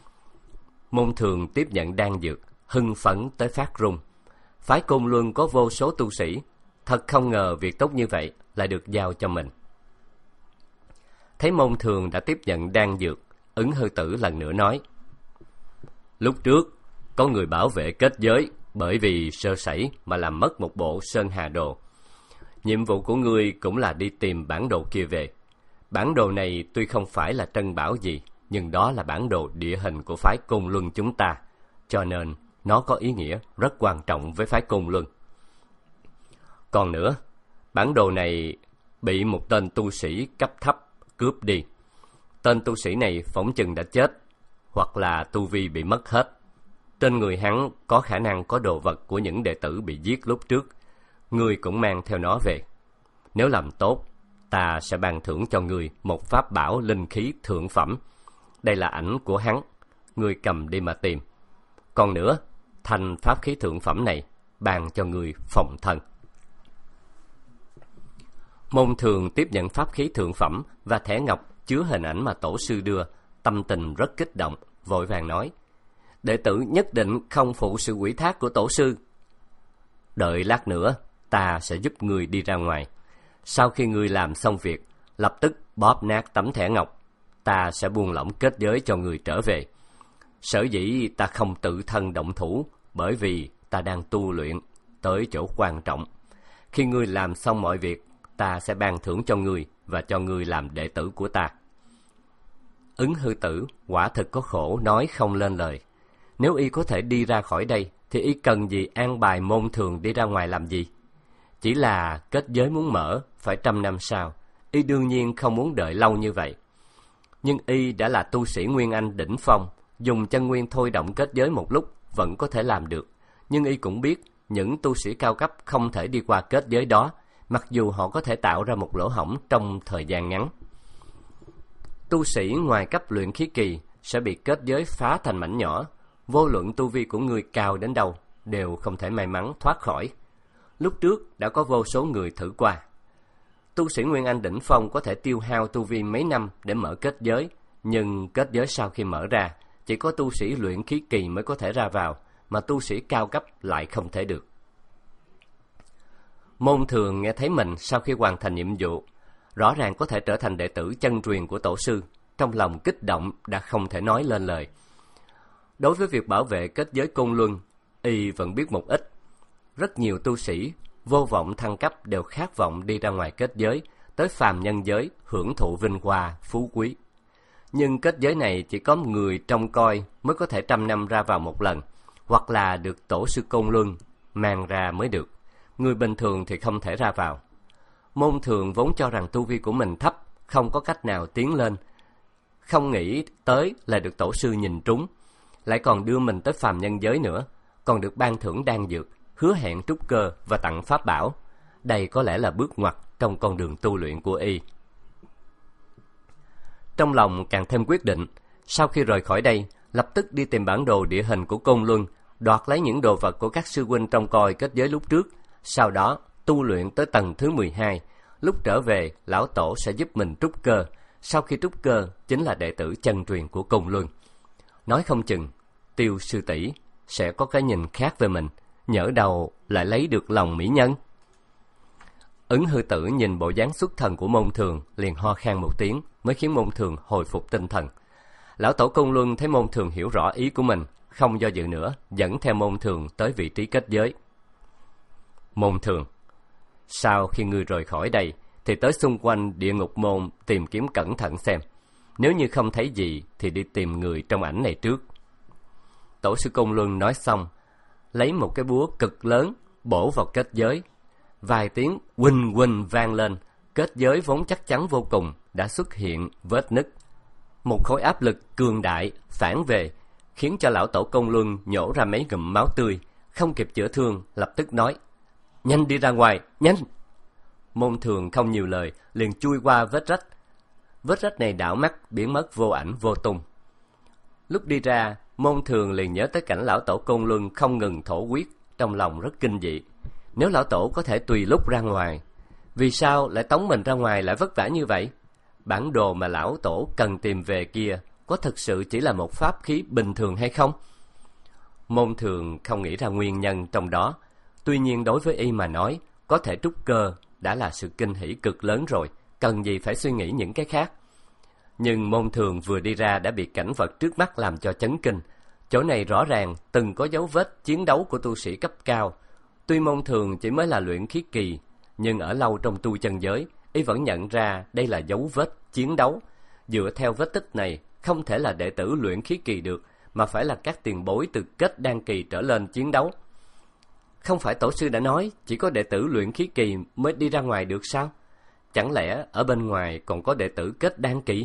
Môn Thường tiếp nhận đan dược, hưng phấn tới phát run. Phái Côn Luân có vô số tu sĩ, thật không ngờ việc tốt như vậy lại được giao cho mình. Thấy Môn Thường đã tiếp nhận đan dược, Ứng Hư Tử lần nữa nói: Lúc trước có người bảo vệ kết giới, bởi vì sơ sẩy mà làm mất một bộ Sơn Hà Đồ. Nhiệm vụ của ngươi cũng là đi tìm bản đồ kia về. Bản đồ này tuy không phải là trân bảo gì, nhưng đó là bản đồ địa hình của phái Côn Luân chúng ta, cho nên nó có ý nghĩa rất quan trọng với phái Côn Luân. Còn nữa, bản đồ này bị một tên tu sĩ cấp thấp cướp đi. Tên tu sĩ này phỏng chừng đã chết, hoặc là tu vi bị mất hết. Trên người hắn có khả năng có đồ vật của những đệ tử bị giết lúc trước. Ngươi cũng mang theo nó về. Nếu làm tốt, ta sẽ ban thưởng cho ngươi một pháp bảo linh khí thượng phẩm. Đây là ảnh của hắn, ngươi cầm đi mà tìm. Còn nữa, thanh pháp khí thượng phẩm này ban cho ngươi phòng thân. Môn Thường tiếp nhận pháp khí thượng phẩm và thẻ ngọc chứa hình ảnh mà tổ sư đưa, tâm tình rất kích động, vội vàng nói: Đệ tử nhất định không phụ sự ủy thác của tổ sư. Đợi lát nữa, ta sẽ giúp người đi ra ngoài. Sau khi người làm xong việc, lập tức bóp nát tấm thẻ ngọc. Ta sẽ buông lỏng kết giới cho người trở về. Sở dĩ ta không tự thân động thủ, bởi vì ta đang tu luyện tới chỗ quan trọng. Khi ngươi làm xong mọi việc, ta sẽ ban thưởng cho ngươi và cho ngươi làm đệ tử của ta. Ứng Hư Tử quả thực có khổ nói không lên lời. Nếu y có thể đi ra khỏi đây, thì y cần gì an bài Môn Thường đi ra ngoài làm gì? Chỉ là kết giới muốn mở, phải trăm năm sau. Y đương nhiên không muốn đợi lâu như vậy. Nhưng y đã là tu sĩ Nguyên Anh đỉnh phong, dùng chân nguyên thôi động kết giới một lúc vẫn có thể làm được. Nhưng y cũng biết những tu sĩ cao cấp không thể đi qua kết giới đó, mặc dù họ có thể tạo ra một lỗ hổng trong thời gian ngắn. Tu sĩ ngoài cấp luyện khí kỳ sẽ bị kết giới phá thành mảnh nhỏ. Vô luận tu vi của người cao đến đâu đều không thể may mắn thoát khỏi. Lúc trước đã có vô số người thử qua. Tu sĩ Nguyên Anh đỉnh phong có thể tiêu hao tu vi mấy năm để mở kết giới, nhưng kết giới sau khi mở ra, chỉ có tu sĩ luyện khí kỳ mới có thể ra vào, mà tu sĩ cao cấp lại không thể được. Môn Thường nghe thấy mình sau khi hoàn thành nhiệm vụ, rõ ràng có thể trở thành đệ tử chân truyền của tổ sư, trong lòng kích động đã không thể nói lên lời. Đối với việc bảo vệ kết giới Côn Luân, y vẫn biết một ít. Rất nhiều tu sĩ vô vọng thăng cấp đều khát vọng đi ra ngoài kết giới, tới phàm nhân giới hưởng thụ vinh hoa phú quý. Nhưng kết giới này chỉ có người trông coi mới có thể trăm năm ra vào một lần, hoặc là được tổ sư Côn Luân mang ra mới được. Người bình thường thì không thể ra vào. Môn Thường vốn cho rằng tu vi của mình thấp, không có cách nào tiến lên, không nghĩ tới là được tổ sư nhìn trúng, lại còn đưa mình tới phàm nhân giới nữa, còn được ban thưởng đan dược, hứa hẹn trúc cơ và tặng pháp bảo. Đây có lẽ là bước ngoặt trong con đường tu luyện của y. Trong lòng càng thêm quyết định, sau khi rời khỏi đây, lập tức đi tìm bản đồ địa hình của Côn Luân, đoạt lấy những đồ vật của các sư huynh trông coi kết giới lúc trước, sau đó tu luyện tới tầng thứ mười hai. Lúc trở về, lão tổ sẽ giúp mình trúc cơ. Sau khi trúc cơ, chính là đệ tử chân truyền của Côn Luân. Nói không chừng, Tiêu sư tỷ sẽ có cái nhìn khác về mình, nhỡ đâu lại lấy được lòng mỹ nhân. Ứng Hư Tử nhìn bộ dáng xuất thần của Môn Thường, liền ho khan một tiếng, mới khiến Môn Thường hồi phục tinh thần. Lão tổ Côn Luân thấy Môn Thường hiểu rõ ý của mình, không do dự nữa, dẫn theo Môn Thường tới vị trí kết giới. Môn Thường, sau khi ngươi rời khỏi đây, thì tới xung quanh địa ngục môn tìm kiếm cẩn thận xem. Nếu như không thấy gì, thì đi tìm người trong ảnh này trước. Tổ sư Côn Luân nói xong, lấy một cái búa cực lớn, bổ vào kết giới. Vài tiếng huỳnh huỳnh vang lên, kết giới vốn chắc chắn vô cùng, đã xuất hiện vết nứt. Một khối áp lực cường đại phản về, khiến cho lão tổ Côn Luân nhổ ra mấy ngụm máu tươi, không kịp chữa thương, lập tức nói: nhanh đi ra ngoài, nhanh! Môn Thường không nhiều lời, liền chui qua vết rách. Vết rách này đảo mắt biến mất vô ảnh vô tung. Lúc đi ra, Môn Thường liền nhớ tới cảnh lão tổ Côn Luân không ngừng thổ huyết, trong lòng rất kinh dị. Nếu lão tổ có thể tùy lúc ra ngoài, vì sao lại tống mình ra ngoài lại vất vả như vậy? Bản đồ mà lão tổ cần tìm về kia có thực sự chỉ là một pháp khí bình thường hay không? Môn Thường không nghĩ ra nguyên nhân trong đó. Tuy nhiên đối với y mà nói, có thể trúc cơ đã là sự kinh hỉ cực lớn rồi, cần gì phải suy nghĩ những cái khác. Nhưng Môn Thường vừa đi ra đã bị cảnh vật trước mắt làm cho chấn kinh. Chỗ này rõ ràng từng có dấu vết chiến đấu của tu sĩ cấp cao. Tuy Môn Thường chỉ mới là luyện khí kỳ, nhưng ở lâu trong tu chân giới, y vẫn nhận ra đây là dấu vết chiến đấu. Dựa theo vết tích này, không thể là đệ tử luyện khí kỳ được, mà phải là các tiền bối từ kết đan kỳ trở lên chiến đấu. Không phải tổ sư đã nói chỉ có đệ tử luyện khí kỳ mới đi ra ngoài được sao? Chẳng lẽ ở bên ngoài còn có đệ tử kết đan kỳ?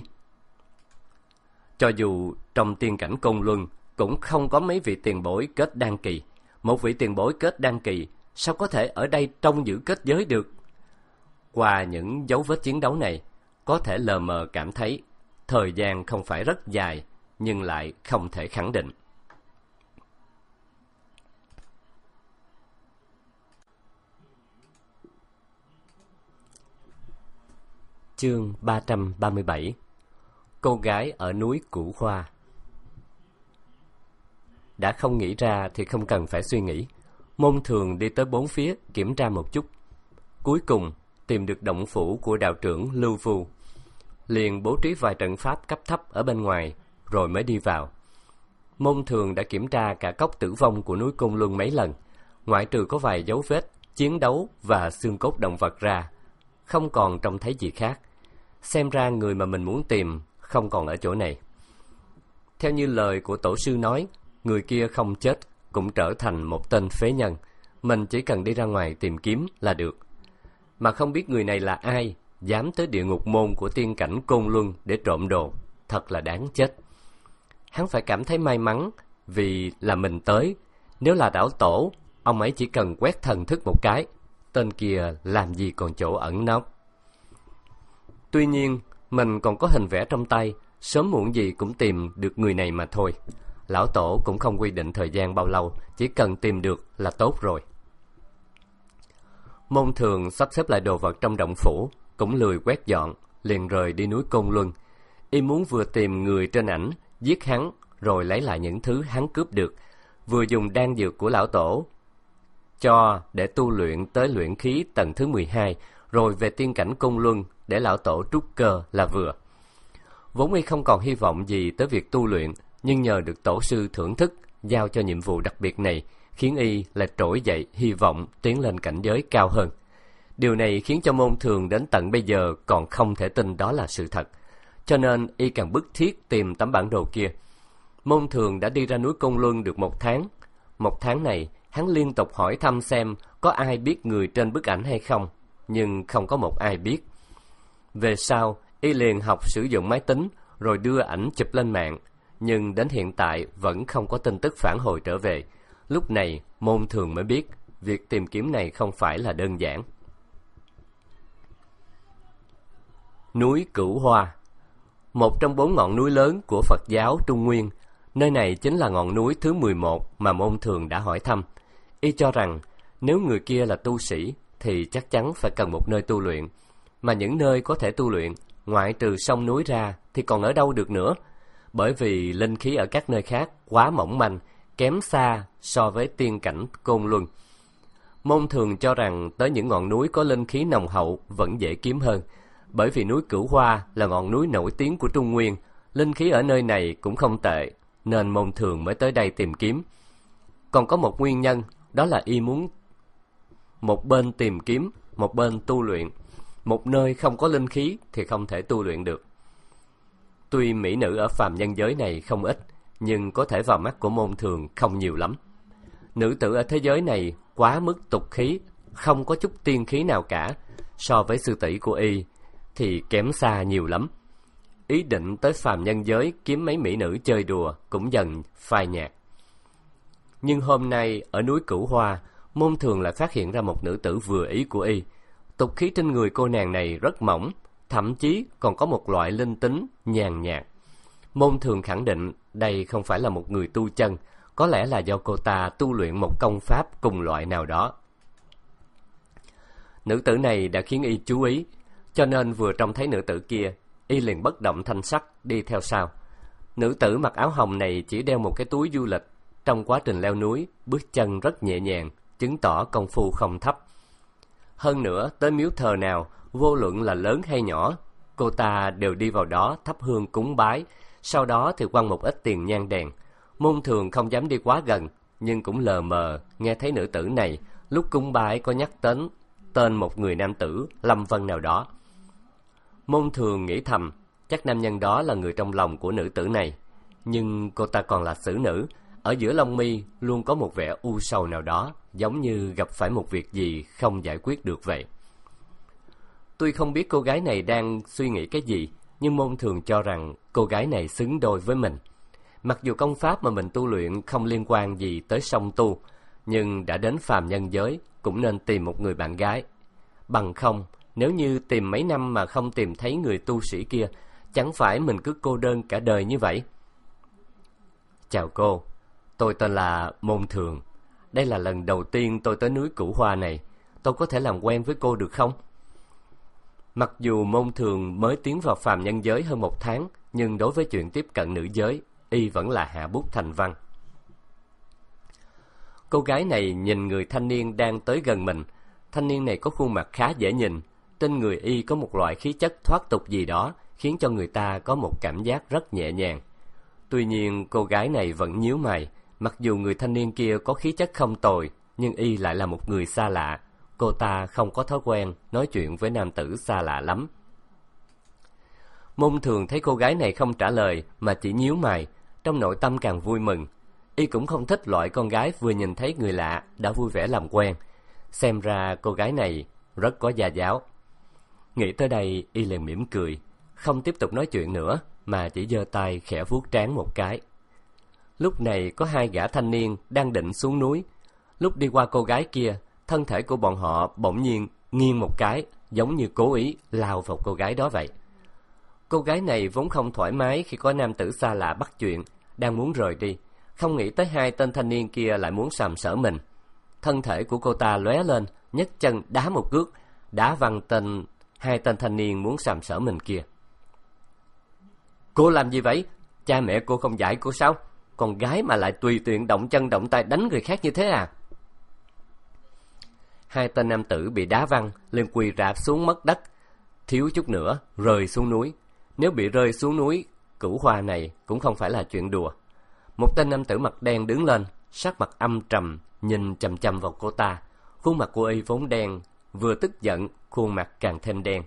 Cho dù trong tiên cảnh Côn Luân cũng không có mấy vị tiền bối kết đan kỳ, một vị tiền bối kết đan kỳ sao có thể ở đây trông giữ kết giới được? Qua những dấu vết chiến đấu này, có thể lờ mờ cảm thấy thời gian không phải rất dài, nhưng lại không thể khẳng định. Chương ba trăm ba mươi bảy. Cô gái ở núi Cửu Hoa. Đã không nghĩ ra thì không cần phải suy nghĩ. Môn Thường đi tới bốn phía kiểm tra một chút. Cuối cùng tìm được động phủ của đạo trưởng Lưu Vu, liền bố trí vài trận pháp cấp thấp ở bên ngoài, rồi mới đi vào. Môn Thường đã kiểm tra cả cốc tử vong của núi Côn Luân mấy lần, ngoại trừ có vài dấu vết chiến đấu và xương cốt động vật ra, không còn trông thấy gì khác. Xem ra người mà mình muốn tìm không còn ở chỗ này. Theo như lời của tổ sư nói, người kia không chết cũng trở thành một tên phế nhân, mình chỉ cần đi ra ngoài tìm kiếm là được. Mà không biết người này là ai, dám tới địa ngục môn của tiên cảnh Côn Luân để trộm đồ, thật là đáng chết. Hắn phải cảm thấy may mắn vì là mình tới. Nếu là đảo tổ, ông ấy chỉ cần quét thần thức một cái, tên kia làm gì còn chỗ ẩn nấp. Tuy nhiên, mình còn có hình vẽ trong tay, sớm muộn gì cũng tìm được người này mà thôi. Lão tổ cũng không quy định thời gian bao lâu, chỉ cần tìm được là tốt rồi. Môn Thường sắp xếp lại đồ vật trong động phủ, cũng lười quét dọn, liền rời đi núi Côn Luân. Y muốn vừa tìm người trên ảnh, giết hắn, rồi lấy lại những thứ hắn cướp được, vừa dùng đan dược của lão tổ cho để tu luyện tới luyện khí tầng thứ mười hai, rồi về tiên cảnh Côn Luân để lão tổ trúc cơ là vừa. Vốn y không còn hy vọng gì tới việc tu luyện, nhưng nhờ được tổ sư thưởng thức, giao cho nhiệm vụ đặc biệt này, khiến y lại trỗi dậy hy vọng tiến lên cảnh giới cao hơn. Điều này khiến cho Môn Thường đến tận bây giờ còn không thể tin đó là sự thật, cho nên y càng bức thiết tìm tấm bản đồ kia. Môn Thường đã đi ra núi Côn Luân được một tháng. Một tháng này, hắn liên tục hỏi thăm xem có ai biết người trên bức ảnh hay không, nhưng không có một ai biết. Về sau, y liền học sử dụng máy tính, rồi đưa ảnh chụp lên mạng, nhưng đến hiện tại vẫn không có tin tức phản hồi trở về. Lúc này, Môn Thường mới biết, việc tìm kiếm này không phải là đơn giản. Núi Cửu Hoa, một trong bốn ngọn núi lớn của Phật giáo Trung Nguyên. Nơi này chính là ngọn núi thứ mười một mà Môn Thường đã hỏi thăm. Y cho rằng, nếu người kia là tu sĩ, thì chắc chắn phải cần một nơi tu luyện. Mà những nơi có thể tu luyện, ngoại trừ sông núi ra, thì còn ở đâu được nữa? Bởi vì linh khí ở các nơi khác quá mỏng manh, kém xa so với tiên cảnh Côn Luân. Môn Thường cho rằng tới những ngọn núi có linh khí nồng hậu vẫn dễ kiếm hơn, bởi vì núi Cửu Hoa là ngọn núi nổi tiếng của Trung Nguyên, linh khí ở nơi này cũng không tệ, nên Môn Thường mới tới đây tìm kiếm. Còn có một nguyên nhân, đó là y muốn một bên tìm kiếm, một bên tu luyện. Một nơi không có linh khí thì không thể tu luyện được. Tuy mỹ nữ ở phàm nhân giới này không ít, nhưng có thể vào mắt của Môn Thường không nhiều lắm. Nữ tử ở thế giới này quá mức tục khí, không có chút tiên khí nào cả. So với sư tỷ của y thì kém xa nhiều lắm. Ý định tới phàm nhân giới kiếm mấy mỹ nữ chơi đùa cũng dần phai nhạt. Nhưng hôm nay ở núi Cửu Hoa, Môn Thường lại phát hiện ra một nữ tử vừa ý của y. Tục khí trên người cô nàng này rất mỏng, thậm chí còn có một loại linh tính nhàn nhạt. Môn Thường khẳng định đây không phải là một người tu chân, có lẽ là do cô ta tu luyện một công pháp cùng loại nào đó. Nữ tử này đã khiến y chú ý, cho nên vừa trông thấy nữ tử kia, y liền bất động thanh sắc đi theo sau. Nữ tử mặc áo hồng này chỉ đeo một cái túi du lịch, trong quá trình leo núi, bước chân rất nhẹ nhàng, chứng tỏ công phu không thấp. Hơn nữa, tới miếu thờ nào, vô luận là lớn hay nhỏ, cô ta đều đi vào đó thắp hương cúng bái, sau đó thì quăng một ít tiền nhang đèn. Môn Thường không dám đi quá gần, nhưng cũng lờ mờ nghe thấy nữ tử này lúc cúng bái có nhắc đến tên một người nam tử Lâm Vân nào đó. Môn Thường nghĩ thầm, chắc nam nhân đó là người trong lòng của nữ tử này, nhưng cô ta còn là xử nữ, ở giữa lông mi luôn có một vẻ u sầu nào đó, giống như gặp phải một việc gì không giải quyết được vậy. Tuy không biết cô gái này đang suy nghĩ cái gì, nhưng Môn Thường cho rằng cô gái này xứng đôi với mình. Mặc dù công pháp mà mình tu luyện không liên quan gì tới song tu, nhưng đã đến phàm nhân giới cũng nên tìm một người bạn gái. Bằng không, nếu như tìm mấy năm mà không tìm thấy người tu sĩ kia, chẳng phải mình cứ cô đơn cả đời như vậy. Chào cô, tôi tên là Môn Thường. Đây là lần đầu tiên tôi tới núi Cửu Hoa này. Tôi có thể làm quen với cô được không? Mặc dù Môn Thường mới tiến vào phàm nhân giới hơn một tháng, nhưng đối với chuyện tiếp cận nữ giới, y vẫn là hạ bút thành văn. Cô gái này nhìn người thanh niên đang tới gần mình. Thanh niên này có khuôn mặt khá dễ nhìn. Trên người y có một loại khí chất thoát tục gì đó, khiến cho người ta có một cảm giác rất nhẹ nhàng. Tuy nhiên cô gái này vẫn nhíu mày. Mặc dù người thanh niên kia có khí chất không tồi, nhưng y lại là một người xa lạ. Cô ta không có thói quen nói chuyện với nam tử xa lạ lắm. Môn Thường thấy cô gái này không trả lời mà chỉ nhíu mày, trong nội tâm càng vui mừng. Y cũng không thích loại con gái vừa nhìn thấy người lạ đã vui vẻ làm quen. Xem ra cô gái này rất có gia giáo. Nghĩ tới đây, y liền mỉm cười, không tiếp tục nói chuyện nữa mà chỉ giơ tay khẽ vuốt trán một cái. Lúc này có hai gã thanh niên đang định xuống núi. Lúc đi qua cô gái kia, thân thể của bọn họ bỗng nhiên nghiêng một cái, giống như cố ý lao vào cô gái đó vậy. Cô gái này vốn không thoải mái khi có nam tử xa lạ bắt chuyện, đang muốn rời đi, không nghĩ tới hai tên thanh niên kia lại muốn sàm sỡ mình. Thân thể của cô ta lóe lên, nhấc chân đá một cước, đá văng tên hai tên thanh niên muốn sàm sỡ mình kia. Cô làm gì vậy? Cha mẹ cô không dạy cô sao? Con gái mà lại tùy tiện động chân động tay đánh người khác như thế à? Hai tên nam tử bị đá văng, liền quỳ rạp xuống mất đất, thiếu chút nữa rơi xuống núi. Nếu bị rơi xuống núi Cửu Hoa này cũng không phải là chuyện đùa. Một tên nam tử mặt đen đứng lên, sắc mặt âm trầm, nhìn chằm chằm vào cô ta. Khuôn mặt của y vốn đen, vừa tức giận, khuôn mặt càng thêm đen.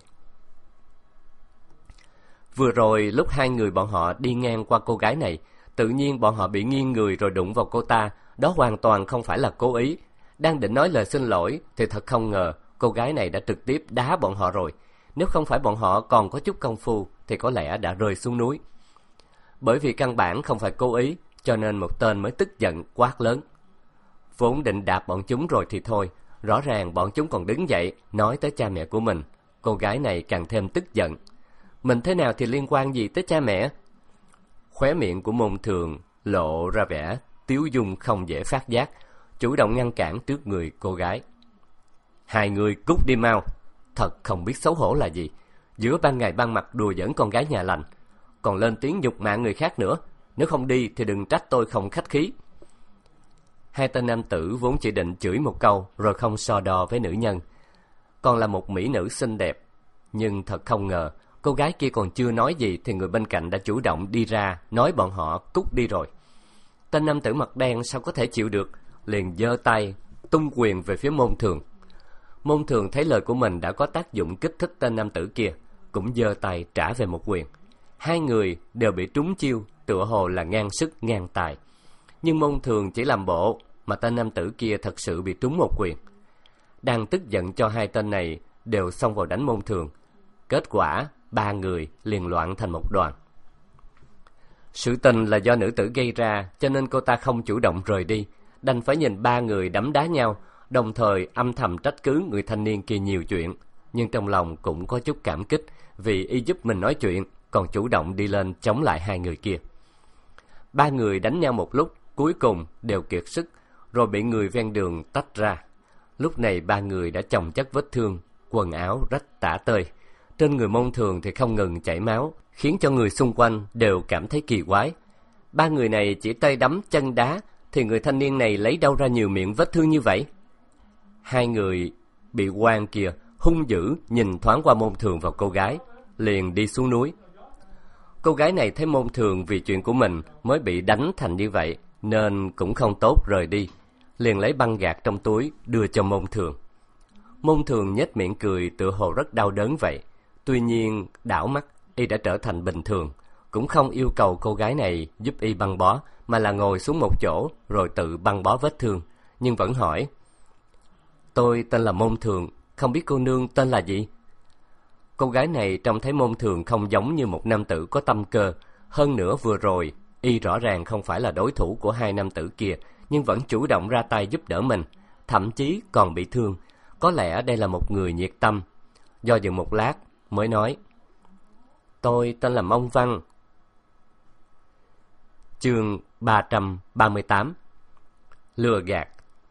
Vừa rồi lúc hai người bọn họ đi ngang qua cô gái này, tự nhiên bọn họ bị nghiêng người rồi đụng vào cô ta. Đó hoàn toàn không phải là cố ý. Đang định nói lời xin lỗi thì thật không ngờ cô gái này đã trực tiếp đá bọn họ rồi. Nếu không phải bọn họ còn có chút công phu thì có lẽ đã rơi xuống núi. Bởi vì căn bản không phải cố ý, cho nên một tên mới tức giận quát lớn. Vốn định đạp bọn chúng rồi thì thôi, rõ ràng bọn chúng còn đứng dậy nói tới cha mẹ của mình. Cô gái này càng thêm tức giận. Mình thế nào thì liên quan gì tới cha mẹ? Khóe miệng của Môn Thường lộ ra vẻ tiếu dung không dễ phát giác, chủ động ngăn cản trước người cô gái. Hai người cút đi mau, thật không biết xấu hổ là gì. Giữa ban ngày ban mặt đùa giỡn con gái nhà lành, còn lên tiếng nhục mạ người khác nữa. Nếu không đi thì đừng trách tôi không khách khí. hai tên nam tử vốn chỉ định chửi một câu rồi không so đo với nữ nhân. Còn là một mỹ nữ xinh đẹp, nhưng thật không ngờ, cô gái kia còn chưa nói gì thì người bên cạnh đã chủ động đi ra nói bọn họ cút đi rồi. Tên nam tử mặt đen sao có thể chịu được, liền giơ tay tung quyền về phía Môn Thường. Môn Thường thấy lời của mình đã có tác dụng kích thích tên nam tử kia, cũng giơ tay trả về một quyền. Hai người đều bị trúng chiêu, tựa hồ là ngang sức ngang tài. Nhưng Môn Thường chỉ làm bộ, mà tên nam tử kia thật sự bị trúng một quyền. Đang tức giận cho hai tên này đều xông vào đánh Môn Thường. Kết quả ba người liền loạn thành một đoàn. Sự tình là do nữ tử gây ra, cho nên cô ta không chủ động rời đi, đành phải nhìn ba người đấm đá nhau, đồng thời âm thầm trách cứ người thanh niên kia nhiều chuyện, nhưng trong lòng cũng có chút cảm kích vì y giúp mình nói chuyện, còn chủ động đi lên chống lại hai người kia. Ba người đánh nhau một lúc, cuối cùng đều kiệt sức, rồi bị người ven đường tách ra. Lúc này ba người đã chồng chất vết thương, quần áo rách tả tơi. Trên người Môn Thường thì không ngừng chảy máu, khiến cho người xung quanh đều cảm thấy kỳ quái. Ba người này chỉ tay đấm chân đá, thì người thanh niên này lấy đâu ra nhiều miệng vết thương như vậy? Hai người bị quan kia hung dữ nhìn thoáng qua Môn Thường vào cô gái, liền đi xuống núi. Cô gái này thấy Môn Thường vì chuyện của mình mới bị đánh thành như vậy, nên cũng không tốt rời đi, liền lấy băng gạc trong túi đưa cho Môn Thường. Môn Thường nhếch miệng cười tựa hồ rất đau đớn vậy. Tuy nhiên đảo mắt y đã trở thành bình thường, cũng không yêu cầu cô gái này giúp y băng bó, mà là ngồi xuống một chỗ rồi tự băng bó vết thương, nhưng vẫn hỏi: "Tôi tên là Môn Thường, không biết cô nương tên là gì?" Cô gái này trông thấy Môn Thường không giống như một nam tử có tâm cơ, hơn nữa vừa rồi y rõ ràng không phải là đối thủ của hai nam tử kia, nhưng vẫn chủ động ra tay giúp đỡ mình, thậm chí còn bị thương. Có lẽ đây là một người nhiệt tâm. Do dự một lát mới nói: "Tôi tên là Mông Văn." Chương ba trăm ba mươi tám. Lừa gạt.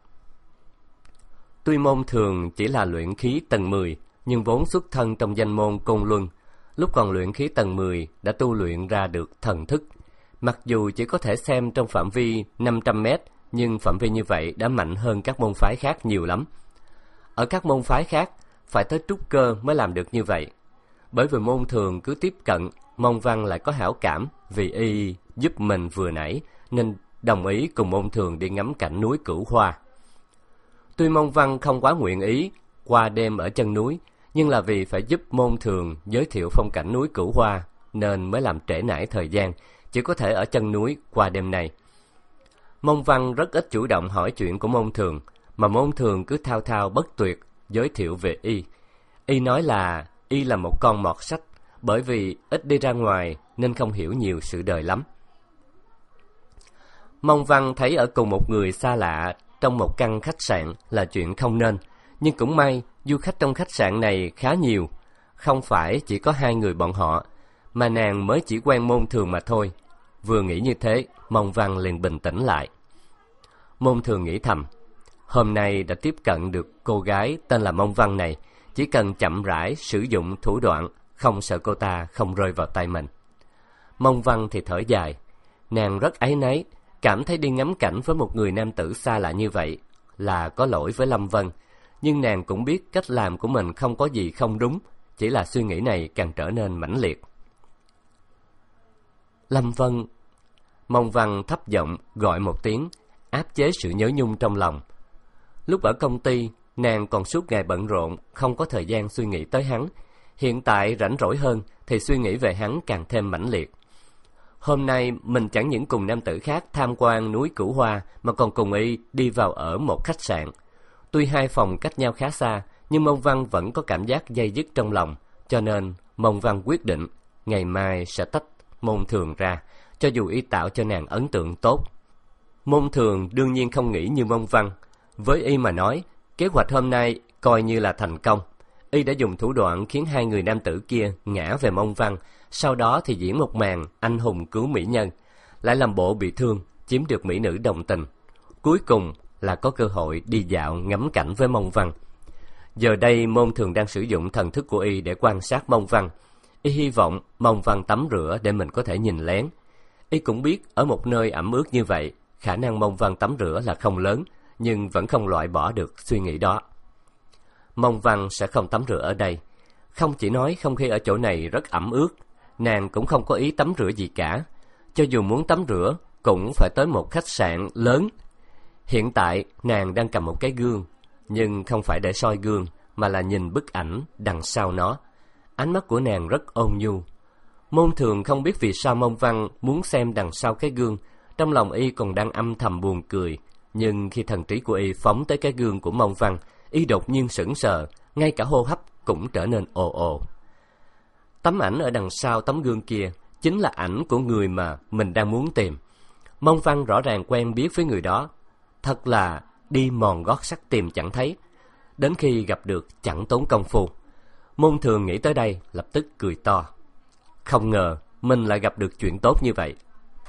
Tuy Môn Thường chỉ là luyện khí tầng mười, nhưng vốn xuất thân trong danh môn Côn Luân. Lúc còn luyện khí tầng mười đã tu luyện ra được thần thức. Mặc dù chỉ có thể xem trong phạm vi năm trăm mét, nhưng phạm vi như vậy đã mạnh hơn các môn phái khác nhiều lắm. Ở các môn phái khác, phải tới trúc cơ mới làm được như vậy. Bởi vì Môn Thường cứ tiếp cận, Mông Văn lại có hảo cảm vì y giúp mình vừa nãy, nên đồng ý cùng Môn Thường đi ngắm cảnh núi Cửu Hoa. Tuy Mông Văn không quá nguyện ý qua đêm ở chân núi, nhưng là vì phải giúp Môn Thường giới thiệu phong cảnh núi Cửu Hoa, nên mới làm trễ nải thời gian, chỉ có thể ở chân núi qua đêm này. Mông Văn rất ít chủ động hỏi chuyện của Môn Thường, mà Môn Thường cứ thao thao bất tuyệt giới thiệu về y. Y nói là y là một con mọt sách, bởi vì ít đi ra ngoài nên không hiểu nhiều sự đời lắm. Mông Văn thấy ở cùng một người xa lạ trong một căn khách sạn là chuyện không nên, nhưng cũng may du khách trong khách sạn này khá nhiều, không phải chỉ có hai người bọn họ, mà nàng mới chỉ quen Môn Thường mà thôi. Vừa nghĩ như thế, Mông Văn liền bình tĩnh lại. Môn Thường nghĩ thầm, hôm nay đã tiếp cận được cô gái tên là Mông Văn này, chỉ cần chậm rãi sử dụng thủ đoạn, không sợ cô ta không rơi vào tay mình. Mông Văn thì thở dài, nàng rất áy náy, cảm thấy đi ngắm cảnh với một người nam tử xa lạ như vậy là có lỗi với Lâm Vân, nhưng nàng cũng biết cách làm của mình không có gì không đúng, chỉ là suy nghĩ này càng trở nên mãnh liệt. Lâm Vân. Mông Văn thấp giọng gọi một tiếng, áp chế sự nhớ nhung trong lòng. Lúc ở công ty, nàng còn suốt ngày bận rộn, không có thời gian suy nghĩ tới hắn. Hiện tại rảnh rỗi hơn thì suy nghĩ về hắn càng thêm mãnh liệt. Hôm nay mình chẳng những cùng nam tử khác tham quan núi Cửu Hoa, mà còn cùng y đi vào ở một khách sạn. Tuy hai phòng cách nhau khá xa, nhưng Mông Văn vẫn có cảm giác day dứt trong lòng, cho nên Mông Văn quyết định ngày mai sẽ tách Môn Thường ra, cho dù y tạo cho nàng ấn tượng tốt. Môn Thường đương nhiên không nghĩ như Mông Văn. Với y mà nói, kế hoạch hôm nay coi như là thành công. Y đã dùng thủ đoạn khiến hai người nam tử kia ngã về Mông Văn, sau đó thì diễn một màn anh hùng cứu mỹ nhân, lại làm bộ bị thương, chiếm được mỹ nữ đồng tình. Cuối cùng là có cơ hội đi dạo ngắm cảnh với Mông Văn. Giờ đây Môn Thường đang sử dụng thần thức của y để quan sát Mông Văn. Y hy vọng Mông Văn tắm rửa để mình có thể nhìn lén. Y cũng biết ở một nơi ẩm ướt như vậy, khả năng Mông Văn tắm rửa là không lớn, nhưng vẫn không loại bỏ được suy nghĩ đó. Mông Văn sẽ không tắm rửa ở đây. Không chỉ nói không khí ở chỗ này rất ẩm ướt, nàng cũng không có ý tắm rửa gì cả. Cho dù muốn tắm rửa, cũng phải tới một khách sạn lớn. Hiện tại, nàng đang cầm một cái gương, nhưng không phải để soi gương, mà là nhìn bức ảnh đằng sau nó. Ánh mắt của nàng rất ôn nhu. Môn Thường không biết vì sao Mông Văn muốn xem đằng sau cái gương, trong lòng y còn đang âm thầm buồn cười. Nhưng khi thần trí của y phóng tới cái gương của Mông Văn, y đột nhiên sững sờ, ngay cả hô hấp cũng trở nên ồ ồ. Tấm ảnh ở đằng sau tấm gương kia chính là ảnh của người mà mình đang muốn tìm. Mông Văn rõ ràng quen biết với người đó, thật là đi mòn gót sắt tìm chẳng thấy, đến khi gặp được chẳng tốn công phu. Môn Thường nghĩ tới đây lập tức cười to. Không ngờ mình lại gặp được chuyện tốt như vậy.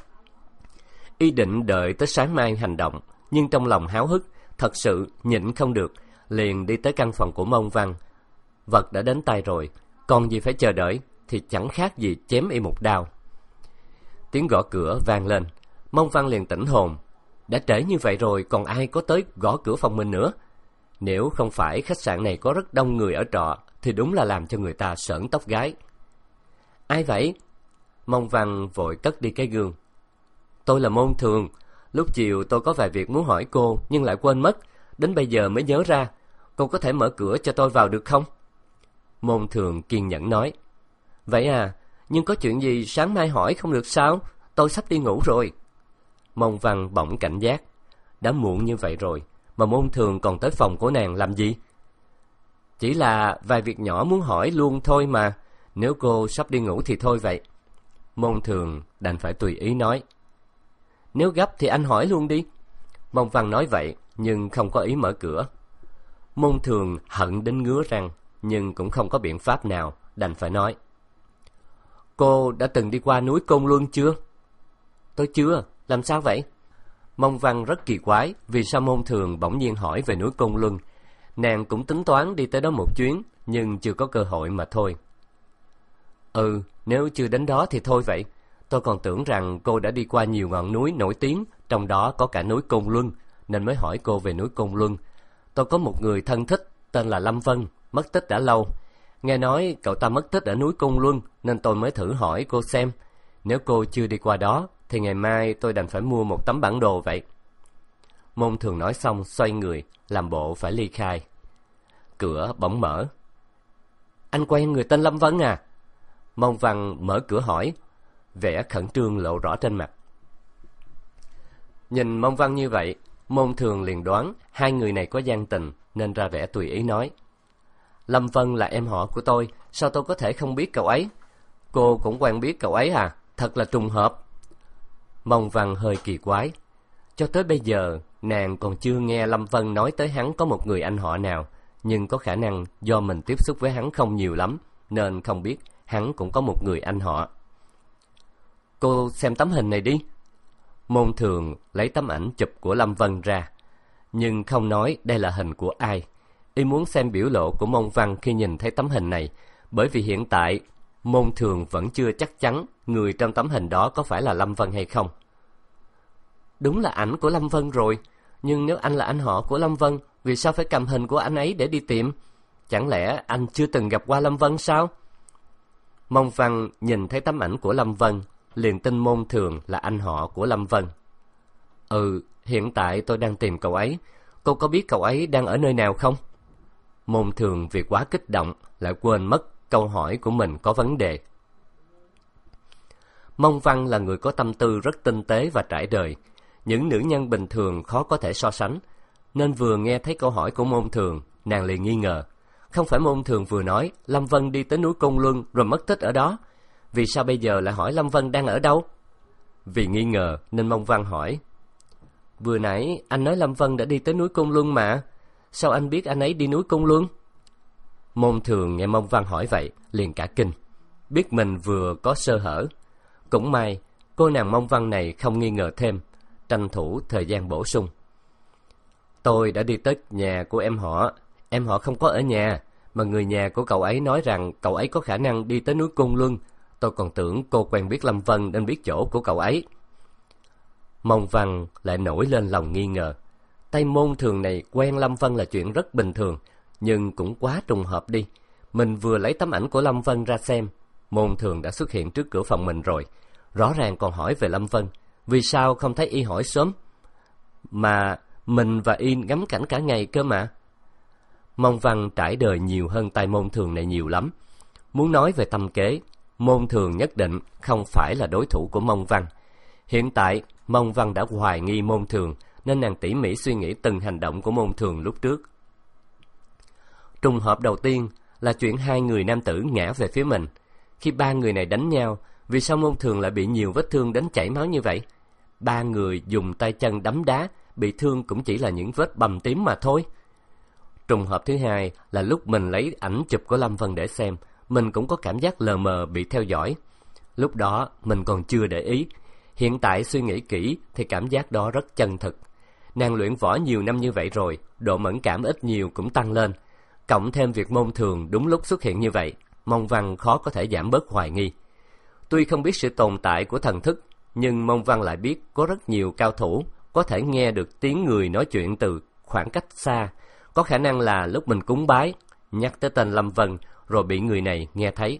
Y định đợi tới sáng mai hành động, nhưng trong lòng háo hức, thật sự nhịn không được, liền đi tới căn phòng của Mông Văn. Vật đã đến tay rồi, còn gì phải chờ đợi, thì chẳng khác gì chém y một đao. Tiếng gõ cửa vang lên, Mông Văn liền tỉnh hồn. Đã trễ như vậy rồi, còn ai có tới gõ cửa phòng mình nữa? Nếu không phải khách sạn này có rất đông người ở trọ, thì đúng là làm cho người ta sởn tóc gáy. Ai vậy? Mông Văn vội cất đi cái gương. Tôi là Môn Thường. Lúc chiều tôi có vài việc muốn hỏi cô, nhưng lại quên mất. Đến bây giờ mới nhớ ra. Cô có thể mở cửa cho tôi vào được không? Môn Thường kiên nhẫn nói. Vậy à, nhưng có chuyện gì sáng mai hỏi không được sao? Tôi sắp đi ngủ rồi. Mông Văn bỗng cảnh giác. Đã muộn như vậy rồi, mà Môn Thường còn tới phòng của nàng làm gì? Chỉ là vài việc nhỏ muốn hỏi luôn thôi mà. Nếu cô sắp đi ngủ thì thôi vậy. Môn Thường đành phải tùy ý nói. Nếu gấp thì anh hỏi luôn đi. Mông Văn nói vậy, nhưng không có ý mở cửa. Môn Thường hận đến ngứa răng, nhưng cũng không có biện pháp nào, đành phải nói. Cô đã từng đi qua núi Côn Luân chưa? Tôi chưa, làm sao vậy? Mông Văn rất kỳ quái, vì sao Môn Thường bỗng nhiên hỏi về núi Côn Luân. Nàng cũng tính toán đi tới đó một chuyến, nhưng chưa có cơ hội mà thôi. Ừ, nếu chưa đến đó thì thôi vậy. Tôi còn tưởng rằng cô đã đi qua nhiều ngọn núi nổi tiếng, trong đó có cả núi Côn Luân, nên mới hỏi cô về núi Côn Luân. Tôi có một người thân thích, tên là Lâm Vân, mất tích đã lâu. Nghe nói cậu ta mất tích ở núi Côn Luân, nên tôi mới thử hỏi cô xem. Nếu cô chưa đi qua đó, thì ngày mai tôi đành phải mua một tấm bản đồ vậy. Môn Thường nói xong xoay người, làm bộ phải ly khai. Cửa bỗng mở. Anh quen người tên Lâm Vân à? Mông Văn mở cửa hỏi, vẻ khẩn trương lộ rõ trên mặt. Nhìn Mông Văn như vậy, Môn Thường liền đoán hai người này có gian tình, nên ra vẻ tùy ý nói. Lâm Vân là em họ của tôi, sao tôi có thể không biết cậu ấy? Cô cũng quen biết cậu ấy à? Thật là trùng hợp. Mông Văn hơi kỳ quái. Cho tới bây giờ, nàng còn chưa nghe Lâm Vân nói tới hắn có một người anh họ nào, nhưng có khả năng do mình tiếp xúc với hắn không nhiều lắm, nên không biết hắn cũng có một người anh họ. Cô xem tấm hình này đi. Môn Thường lấy tấm ảnh chụp của Lâm Vân ra, nhưng không nói đây là hình của ai. Y muốn xem biểu lộ của Mông Văn khi nhìn thấy tấm hình này, bởi vì hiện tại Môn Thường vẫn chưa chắc chắn người trong tấm hình đó có phải là Lâm Vân hay không. Đúng là ảnh của Lâm Vân rồi, nhưng nếu anh là anh họ của Lâm Vân, vì sao phải cầm hình của anh ấy để đi tìm? Chẳng lẽ anh chưa từng gặp qua Lâm Vân sao? Mông Văn nhìn thấy tấm ảnh của Lâm Vân, liền tin Môn Thường là anh họ của Lâm Vân. Ừ, hiện tại tôi đang tìm cậu ấy. Cô có biết cậu ấy đang ở nơi nào không? Môn Thường vì quá kích động, lại quên mất câu hỏi của mình có vấn đề. Mông Văn là người có tâm tư rất tinh tế và trải đời. Những nữ nhân bình thường khó có thể so sánh, nên vừa nghe thấy câu hỏi của Môn Thường, nàng liền nghi ngờ. Không phải Môn Thường vừa nói Lâm Vân đi tới núi Côn Luân rồi mất tích ở đó, vì sao bây giờ lại hỏi Lâm Vân đang ở đâu? Vì nghi ngờ nên Mông Văn hỏi. Vừa nãy anh nói Lâm Vân đã đi tới núi Côn Luân mà, sao anh biết anh ấy đi núi Côn Luân? Môn Thường nghe Mông Văn hỏi vậy, liền cả kinh, biết mình vừa có sơ hở. Cũng may cô nàng Mông Văn này không nghi ngờ thêm, tranh thủ thời gian bổ sung. Tôi đã đi tới nhà của em họ. Em họ không có ở nhà, mà người nhà của cậu ấy nói rằng cậu ấy có khả năng đi tới núi Côn Luân. Tôi còn tưởng cô quen biết Lâm Vân nên biết chỗ của cậu ấy. Mông Văn lại nổi lên lòng nghi ngờ. Tay Môn Thường này quen Lâm Vân là chuyện rất bình thường, nhưng cũng quá trùng hợp đi. Mình vừa lấy tấm ảnh của Lâm Vân ra xem, Môn Thường đã xuất hiện trước cửa phòng mình rồi. Rõ ràng còn hỏi về Lâm Vân, vì sao không thấy y hỏi sớm? Mà mình và y ngắm cảnh cả ngày cơ mà. Mông Văn trải đời nhiều hơn tay Môn Thường này nhiều lắm. Muốn nói về tâm kế, Môn Thường nhất định không phải là đối thủ của Mông Văn. Hiện tại, Mông Văn đã hoài nghi Môn Thường, nên nàng tỉ mỉ suy nghĩ từng hành động của Môn Thường lúc trước. Trùng hợp đầu tiên là chuyện hai người nam tử ngã về phía mình. Khi ba người này đánh nhau, vì sao Môn Thường lại bị nhiều vết thương đến chảy máu như vậy? Ba người dùng tay chân đấm đá, bị thương cũng chỉ là những vết bầm tím mà thôi. Trùng hợp thứ hai là lúc mình lấy ảnh chụp của Lâm Vân để xem, mình cũng có cảm giác lờ mờ bị theo dõi. Lúc đó mình còn chưa để ý, hiện tại suy nghĩ kỹ thì cảm giác đó rất chân thực. Nàng luyện võ nhiều năm như vậy rồi, độ mẫn cảm ít nhiều cũng tăng lên. Cộng thêm việc Môn Thường đúng lúc xuất hiện như vậy, Mông Văn khó có thể giảm bớt hoài nghi. Tuy không biết sự tồn tại của thần thức, nhưng Mông Văn lại biết có rất nhiều cao thủ có thể nghe được tiếng người nói chuyện từ khoảng cách xa. Có khả năng là lúc mình cúng bái, nhắc tới tên Lâm Vân rồi bị người này nghe thấy.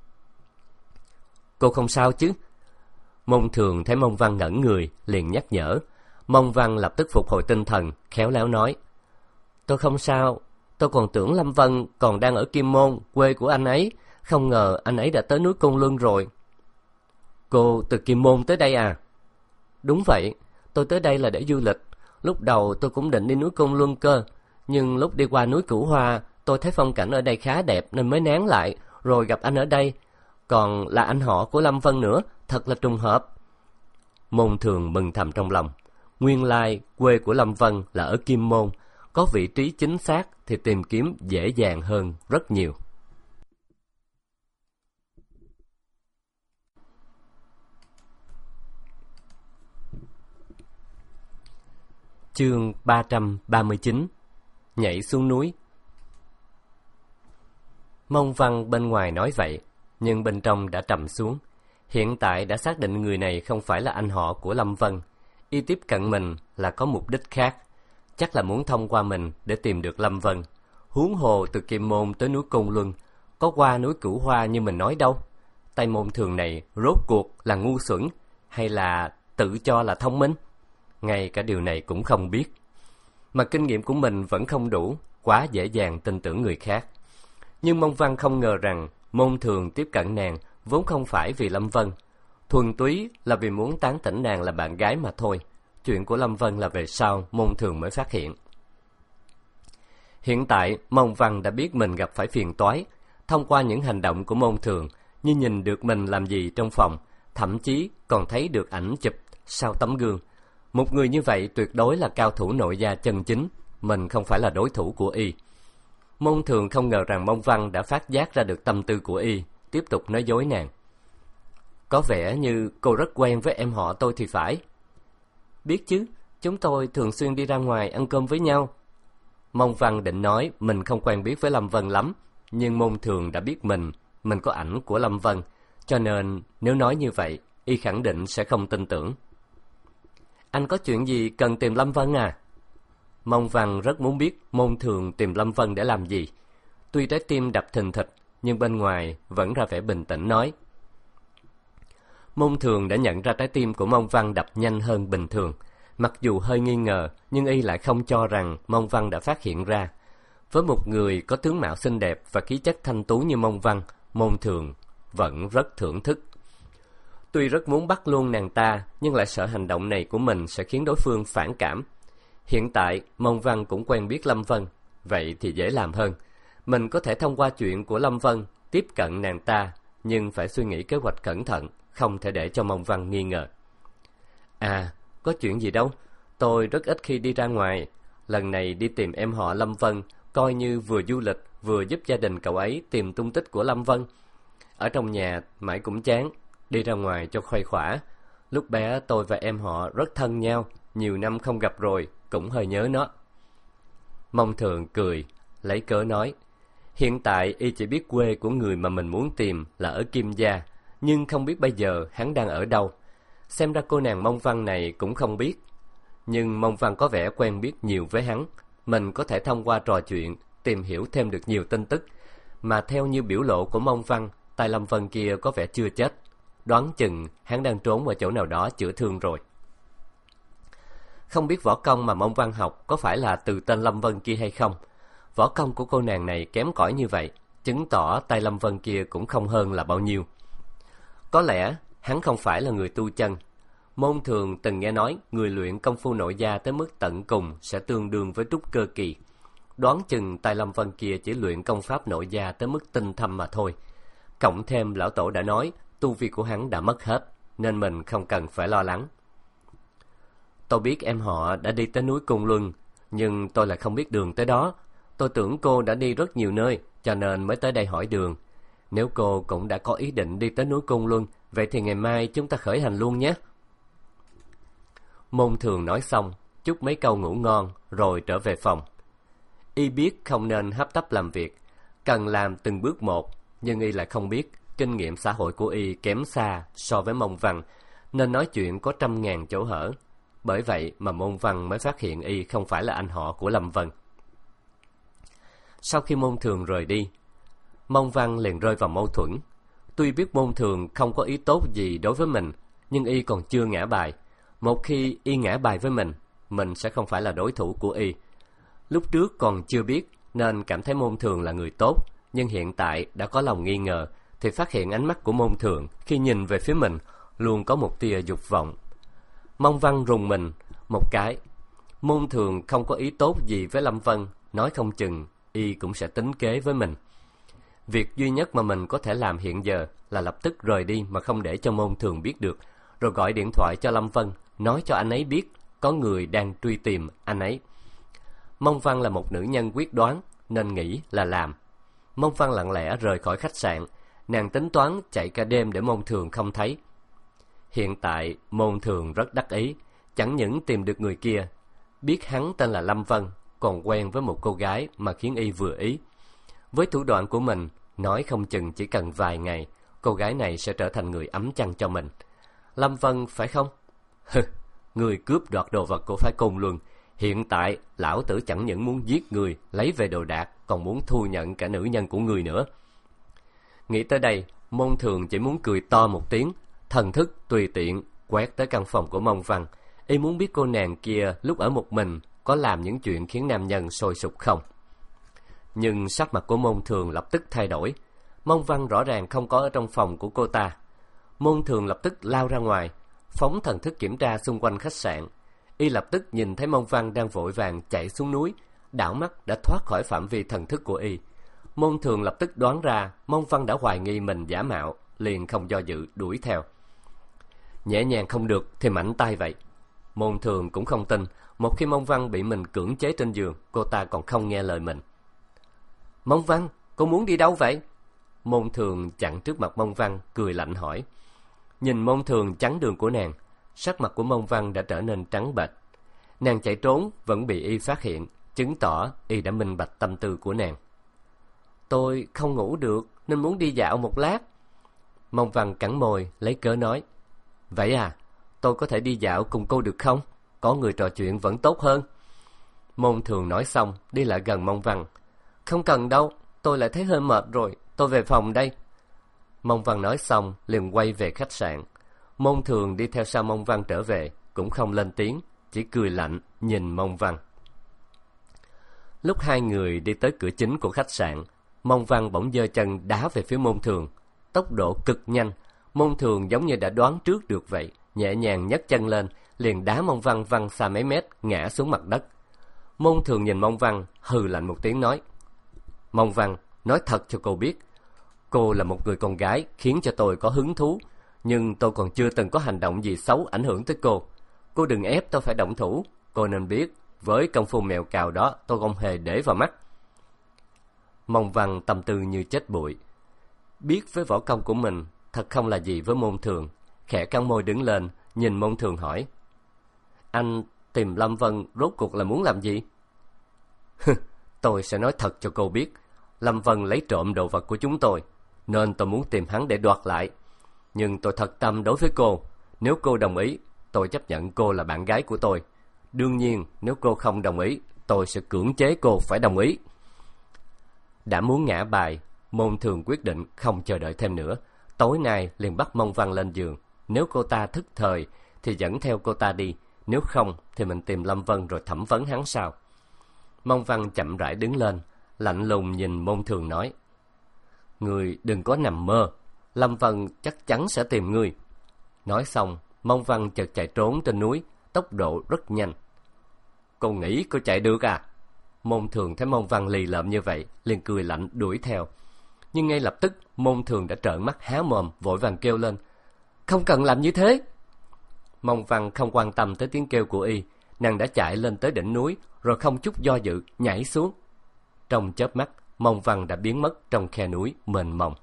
Cô không sao chứ? Môn Thường thấy Mông Văn ngẩn người, liền nhắc nhở. Mông Văn lập tức phục hồi tinh thần, khéo léo nói: Tôi không sao, tôi còn tưởng Lâm Vân còn đang ở Kim Môn, quê của anh ấy. Không ngờ anh ấy đã tới núi Côn Luân rồi. Cô từ Kim Môn tới đây à? Đúng vậy, tôi tới đây là để du lịch. Lúc đầu tôi cũng định đi núi Côn Luân cơ, nhưng lúc đi qua núi Cửu Hoa, tôi thấy phong cảnh ở đây khá đẹp nên mới nán lại, rồi gặp anh ở đây. Còn là anh họ của Lâm Vân nữa, thật là trùng hợp. Môn Thường mừng thầm trong lòng. Nguyên lai quê của Lâm Vân là ở Kim Môn, có vị trí chính xác thì tìm kiếm dễ dàng hơn rất nhiều. Chương ba trăm ba mươi chín. Nhảy xuống núi. Mông Văn bên ngoài nói vậy, nhưng bên trong đã trầm xuống. Hiện tại đã xác định người này không phải là anh họ của Lâm Vân. Y tiếp cận mình là có mục đích khác, chắc là muốn thông qua mình để tìm được Lâm Vân. Huống hồ từ Kim Môn tới núi Côn Luân, có qua núi Cửu Hoa như mình nói đâu. Tay Môn Thường này rốt cuộc là ngu xuẩn hay là tự cho là thông minh? Ngay cả điều này cũng không biết. Mà kinh nghiệm của mình vẫn không đủ, quá dễ dàng tin tưởng người khác. Nhưng Mông Văn không ngờ rằng Môn Thường tiếp cận nàng vốn không phải vì Lâm Vân, thuần túy là vì muốn tán tỉnh nàng là bạn gái mà thôi. Chuyện của Lâm Vân là về sau Môn Thường mới phát hiện. Hiện tại Mông Văn đã biết mình gặp phải phiền toái, thông qua những hành động của Môn Thường, như nhìn được mình làm gì trong phòng, thậm chí còn thấy được ảnh chụp sau tấm gương. Một người như vậy tuyệt đối là cao thủ nội gia chân chính, mình không phải là đối thủ của y. Môn Thường không ngờ rằng Mông Văn đã phát giác ra được tâm tư của y, tiếp tục nói dối nàng. Có vẻ như cô rất quen với em họ tôi thì phải. Biết chứ, chúng tôi thường xuyên đi ra ngoài ăn cơm với nhau. Mông Văn định nói mình không quen biết với Lâm Vân lắm, nhưng Môn Thường đã biết mình, mình có ảnh của Lâm Vân, cho nên nếu nói như vậy, y khẳng định sẽ không tin tưởng. Anh có chuyện gì cần tìm Lâm Vân à? Mông Văn rất muốn biết Môn Thường tìm Lâm Vân để làm gì. Tuy trái tim đập thình thịch, nhưng bên ngoài vẫn ra vẻ bình tĩnh nói. Môn Thường đã nhận ra trái tim của Mông Văn đập nhanh hơn bình thường. Mặc dù hơi nghi ngờ, nhưng y lại không cho rằng Mông Văn đã phát hiện ra. Với một người có tướng mạo xinh đẹp và khí chất thanh tú như Mông Văn, Môn Thường vẫn rất thưởng thức. Tuy rất muốn bắt luôn nàng ta, nhưng lại sợ hành động này của mình sẽ khiến đối phương phản cảm. Hiện tại, Mông Văn cũng quen biết Lâm Vân, vậy thì dễ làm hơn. Mình có thể thông qua chuyện của Lâm Vân tiếp cận nàng ta, nhưng phải suy nghĩ kế hoạch cẩn thận, không thể để cho Mông Văn nghi ngờ. À, có chuyện gì đâu, tôi rất ít khi đi ra ngoài. Lần này đi tìm em họ Lâm Vân, coi như vừa du lịch, vừa giúp gia đình cậu ấy tìm tung tích của Lâm Vân. Ở trong nhà mãi cũng chán, đi ra ngoài cho khuây khỏa. Lúc bé tôi và em họ rất thân nhau, nhiều năm không gặp rồi, cũng hơi nhớ nó. Mông Thường cười, lấy cớ nói. Hiện tại y chỉ biết quê của người mà mình muốn tìm là ở Kim Gia, nhưng không biết bây giờ hắn đang ở đâu. Xem ra cô nàng Mông Văn này cũng không biết. Nhưng Mông Văn có vẻ quen biết nhiều với hắn. Mình có thể thông qua trò chuyện tìm hiểu thêm được nhiều tin tức. Mà theo như biểu lộ của Mông Văn, tay Lâm Vân kia có vẻ chưa chết. Đoán chừng hắn đang trốn ở chỗ nào đó chữa thương rồi. Không biết võ công mà Mông Văn học có phải là từ tên Lâm Vân kia hay không. Võ công của cô nàng này kém cỏi như vậy, chứng tỏ tay Lâm Vân kia cũng không hơn là bao nhiêu. Có lẽ hắn không phải là người tu chân. Môn Thường từng nghe nói người luyện công phu nội gia tới mức tận cùng sẽ tương đương với trúc cơ kỳ. Đoán chừng tay Lâm Vân kia chỉ luyện công pháp nội gia tới mức tinh thâm mà thôi. Cộng thêm lão tổ đã nói tu vi của hắn đã mất hết, nên mình không cần phải lo lắng. Tôi biết em họ đã đi tới núi Côn Luân, nhưng tôi lại không biết đường tới đó. Tôi tưởng cô đã đi rất nhiều nơi, cho nên mới tới đây hỏi đường. Nếu cô cũng đã có ý định đi tới núi Côn Luân, vậy thì ngày mai chúng ta khởi hành luôn nhé. Môn Thường nói xong, chúc mấy câu ngủ ngon, rồi trở về phòng. Y biết không nên hấp tấp làm việc, cần làm từng bước một, nhưng Y lại không biết kinh nghiệm xã hội của Y kém xa so với Mông Văn, nên nói chuyện có trăm ngàn chỗ hở. Bởi vậy mà Môn Văn mới phát hiện Y không phải là anh họ của Lâm Vân. Sau khi Môn Thường rời đi, Mông Văn liền rơi vào mâu thuẫn. Tuy biết Môn Thường không có ý tốt gì đối với mình, nhưng Y còn chưa ngã bài. Một khi Y ngã bài với mình, mình sẽ không phải là đối thủ của Y. Lúc trước còn chưa biết nên cảm thấy Môn Thường là người tốt, nhưng hiện tại đã có lòng nghi ngờ, thì phát hiện ánh mắt của Môn Thường khi nhìn về phía mình luôn có một tia dục vọng. Mông Văn rùng mình một cái. Môn Thường không có ý tốt gì với Lâm Vân, nói không chừng Y cũng sẽ tính kế với mình. Việc duy nhất mà mình có thể làm hiện giờ là lập tức rời đi mà không để cho Môn Thường biết được, rồi gọi điện thoại cho Lâm Vân, nói cho anh ấy biết có người đang truy tìm anh ấy. Mông Văn là một nữ nhân quyết đoán, nên nghĩ là làm. Mông Văn lặng lẽ rời khỏi khách sạn, nàng tính toán chạy cả đêm để Môn Thường không thấy. Hiện tại Môn Thường rất đắc ý, chẳng những tìm được người kia, biết hắn tên là Lâm Vân, còn quen với một cô gái mà khiến Y vừa ý. Với thủ đoạn của mình, nói không chừng chỉ cần vài ngày, cô gái này sẽ trở thành người ấm chăn cho mình. Lâm Vân phải không? Hừ, người cướp đoạt đồ vật của phái Côn Luân. Hiện tại lão tử chẳng những muốn giết người, lấy về đồ đạc, còn muốn thu nhận cả nữ nhân của người nữa. Nghĩ tới đây, Môn Thường chỉ muốn cười to một tiếng, thần thức tùy tiện quét tới căn phòng của Mông Văn. Y muốn biết cô nàng kia lúc ở một mình có làm những chuyện khiến nam nhân sôi sục không. Nhưng sắc mặt của Môn Thường lập tức thay đổi. Mông Văn rõ ràng không có ở trong phòng của cô ta. Môn Thường lập tức lao ra ngoài, phóng thần thức kiểm tra xung quanh khách sạn. Y lập tức nhìn thấy Mông Văn đang vội vàng chạy xuống núi, đảo mắt đã thoát khỏi phạm vi thần thức của Y. Môn Thường lập tức đoán ra Mông Văn đã hoài nghi mình giả mạo, liền không do dự đuổi theo. Nhẹ nhàng không được thì mạnh tay vậy. Môn Thường cũng không tin, một khi Mông Văn bị mình cưỡng chế trên giường, cô ta còn không nghe lời mình. Mông Văn, cô muốn đi đâu vậy? Môn Thường chặn trước mặt Mông Văn, cười lạnh hỏi. Nhìn Môn Thường chắn đường của nàng, sắc mặt của Mông Văn đã trở nên trắng bệch. Nàng chạy trốn vẫn bị Y phát hiện, chứng tỏ Y đã minh bạch tâm tư của nàng. Tôi không ngủ được nên muốn đi dạo một lát. Mông Văn cắn môi lấy cớ nói. Vậy à, tôi có thể đi dạo cùng cô được không? Có người trò chuyện vẫn tốt hơn. Môn Thường nói xong đi lại gần Mông Văn. Không cần đâu, tôi lại thấy hơi mệt rồi, tôi về phòng đây. Mông Văn nói xong liền quay về khách sạn. Môn Thường đi theo sau Mông Văn trở về, cũng không lên tiếng, chỉ cười lạnh nhìn Mông Văn. Lúc hai người đi tới cửa chính của khách sạn, Mông Văn bỗng giơ chân đá về phía Môn Thường. Tốc độ cực nhanh, Môn Thường giống như đã đoán trước được vậy, nhẹ nhàng nhấc chân lên, liền đá Mông Văn văng xa mấy mét, ngã xuống mặt đất. Môn Thường nhìn Mông Văn, hừ lạnh một tiếng nói. Mông Văn, nói thật cho cô biết, cô là một người con gái khiến cho tôi có hứng thú, nhưng tôi còn chưa từng có hành động gì xấu ảnh hưởng tới cô. Cô đừng ép tôi phải động thủ, cô nên biết, với công phu mèo cào đó tôi không hề để vào mắt. Mông Văn tâm tư như chết bụi. Biết với võ công của mình, thật không là gì với Môn Thường, khẽ cắn môi đứng lên, nhìn Môn Thường hỏi. Anh tìm Lâm Vân rốt cuộc là muốn làm gì? Tôi sẽ nói thật cho cô biết, Lâm Vân lấy trộm đồ vật của chúng tôi, nên tôi muốn tìm hắn để đoạt lại. Nhưng tôi thật tâm đối với cô, Nếu cô đồng ý, tôi chấp nhận cô là bạn gái của tôi. Đương nhiên, nếu cô không đồng ý, tôi sẽ cưỡng chế cô phải đồng ý. Đã muốn ngã bài, Môn Thường quyết định không chờ đợi thêm nữa. Tối nay liền bắt Mông Văn lên giường. Nếu cô ta thức thời thì dẫn theo cô ta đi, nếu không thì mình tìm Lâm Vân rồi thẩm vấn hắn sau. Mông Văn chậm rãi đứng lên, lạnh lùng nhìn Môn Thường nói: Ngươi đừng có nằm mơ, Lâm Vân chắc chắn sẽ tìm ngươi. Nói xong, Mông Văn chợt chạy trốn trên núi, tốc độ rất nhanh. Cô nghĩ cô chạy được à? Môn Thường thấy Mông Văn lì lợm như vậy, liền cười lạnh đuổi theo. Nhưng ngay lập tức, Môn Thường đã trợn mắt há mồm, vội vàng kêu lên: Không cần làm như thế! Mông Văn không quan tâm tới tiếng kêu của y, nàng đã chạy lên tới đỉnh núi, rồi không chút do dự nhảy xuống. Trong chớp mắt, Mông Văn đã biến mất trong khe núi mênh mông.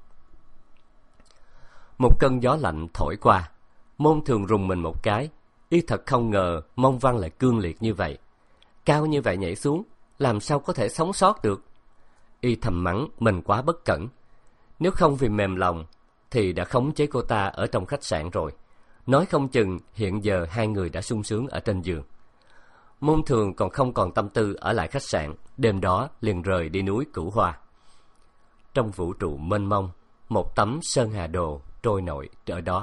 Một cơn gió lạnh thổi qua, Môn Thường rùng mình một cái. Y thật không ngờ Mông Văn lại cương liệt như vậy, cao như vậy nhảy xuống, làm sao có thể sống sót được? Y thầm mắng mình quá bất cẩn. Nếu không vì mềm lòng thì đã khống chế cô ta ở trong khách sạn rồi. Nói không chừng hiện giờ hai người đã sung sướng ở trên giường. Môn Thường còn không còn tâm tư ở lại khách sạn, đêm đó liền rời đi núi Cửu Hoa. Trong vũ trụ mênh mông, một tấm sơn hà đồ trôi nổi ở đó.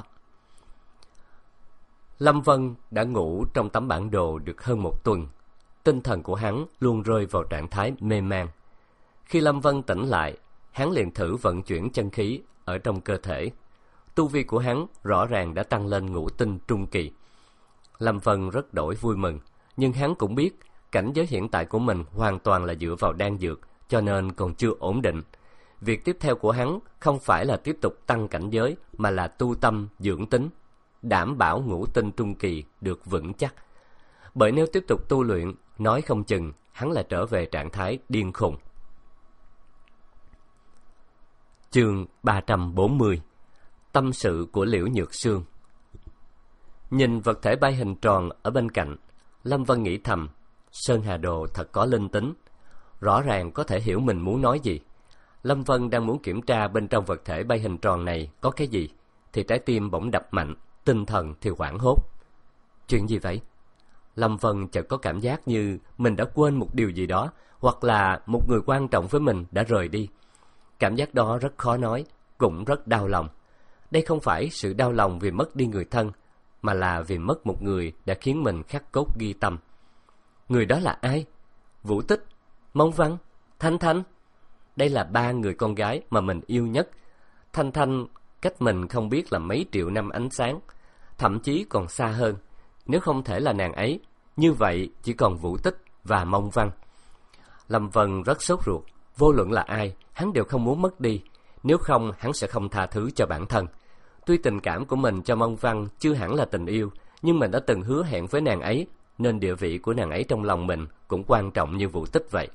Lâm Vân đã ngủ trong tấm bản đồ được hơn một tuần. Tinh thần của hắn luôn rơi vào trạng thái mê man. Khi Lâm Vân tỉnh lại, hắn liền thử vận chuyển chân khí ở trong cơ thể. Tu vi của hắn rõ ràng đã tăng lên ngũ tinh trung kỳ. Lâm Vân rất đổi vui mừng, nhưng hắn cũng biết cảnh giới hiện tại của mình hoàn toàn là dựa vào đan dược, cho nên còn chưa ổn định. Việc tiếp theo của hắn không phải là tiếp tục tăng cảnh giới, mà là tu tâm dưỡng tính, đảm bảo ngũ tinh trung kỳ được vững chắc. Bởi nếu tiếp tục tu luyện, nói không chừng hắn là trở về trạng thái điên khùng. Chương ba trăm bốn mươi. Tâm sự của Liễu Nhược Sương. Nhìn vật thể bay hình tròn ở bên cạnh, Lâm Vân nghĩ thầm, Sơn Hà Đồ thật có linh tính, rõ ràng có thể hiểu mình muốn nói gì. Lâm Vân đang muốn kiểm tra bên trong vật thể bay hình tròn này có cái gì, thì trái tim bỗng đập mạnh, tinh thần thì hoảng hốt. Chuyện gì vậy? Lâm Vân chợt có cảm giác như mình đã quên một điều gì đó, hoặc là một người quan trọng với mình đã rời đi. Cảm giác đó rất khó nói, cũng rất đau lòng. Đây không phải sự đau lòng vì mất đi người thân, mà là vì mất một người đã khiến mình khắc cốt ghi tâm. Người đó là ai? Vũ Tích, Mông Văn, Thanh Thanh. Đây là ba người con gái mà mình yêu nhất. Thanh Thanh cách mình không biết là mấy triệu năm ánh sáng, thậm chí còn xa hơn. Nếu không thể là nàng ấy, như vậy chỉ còn Vũ Tích và Mông Văn. Lâm Vân rất sốt ruột, vô luận là ai, hắn đều không muốn mất đi. Nếu không, hắn sẽ không tha thứ cho bản thân. Tuy tình cảm của mình cho Mông Văn chưa hẳn là tình yêu, nhưng mình đã từng hứa hẹn với nàng ấy, nên địa vị của nàng ấy trong lòng mình cũng quan trọng như Vũ Tích vậy.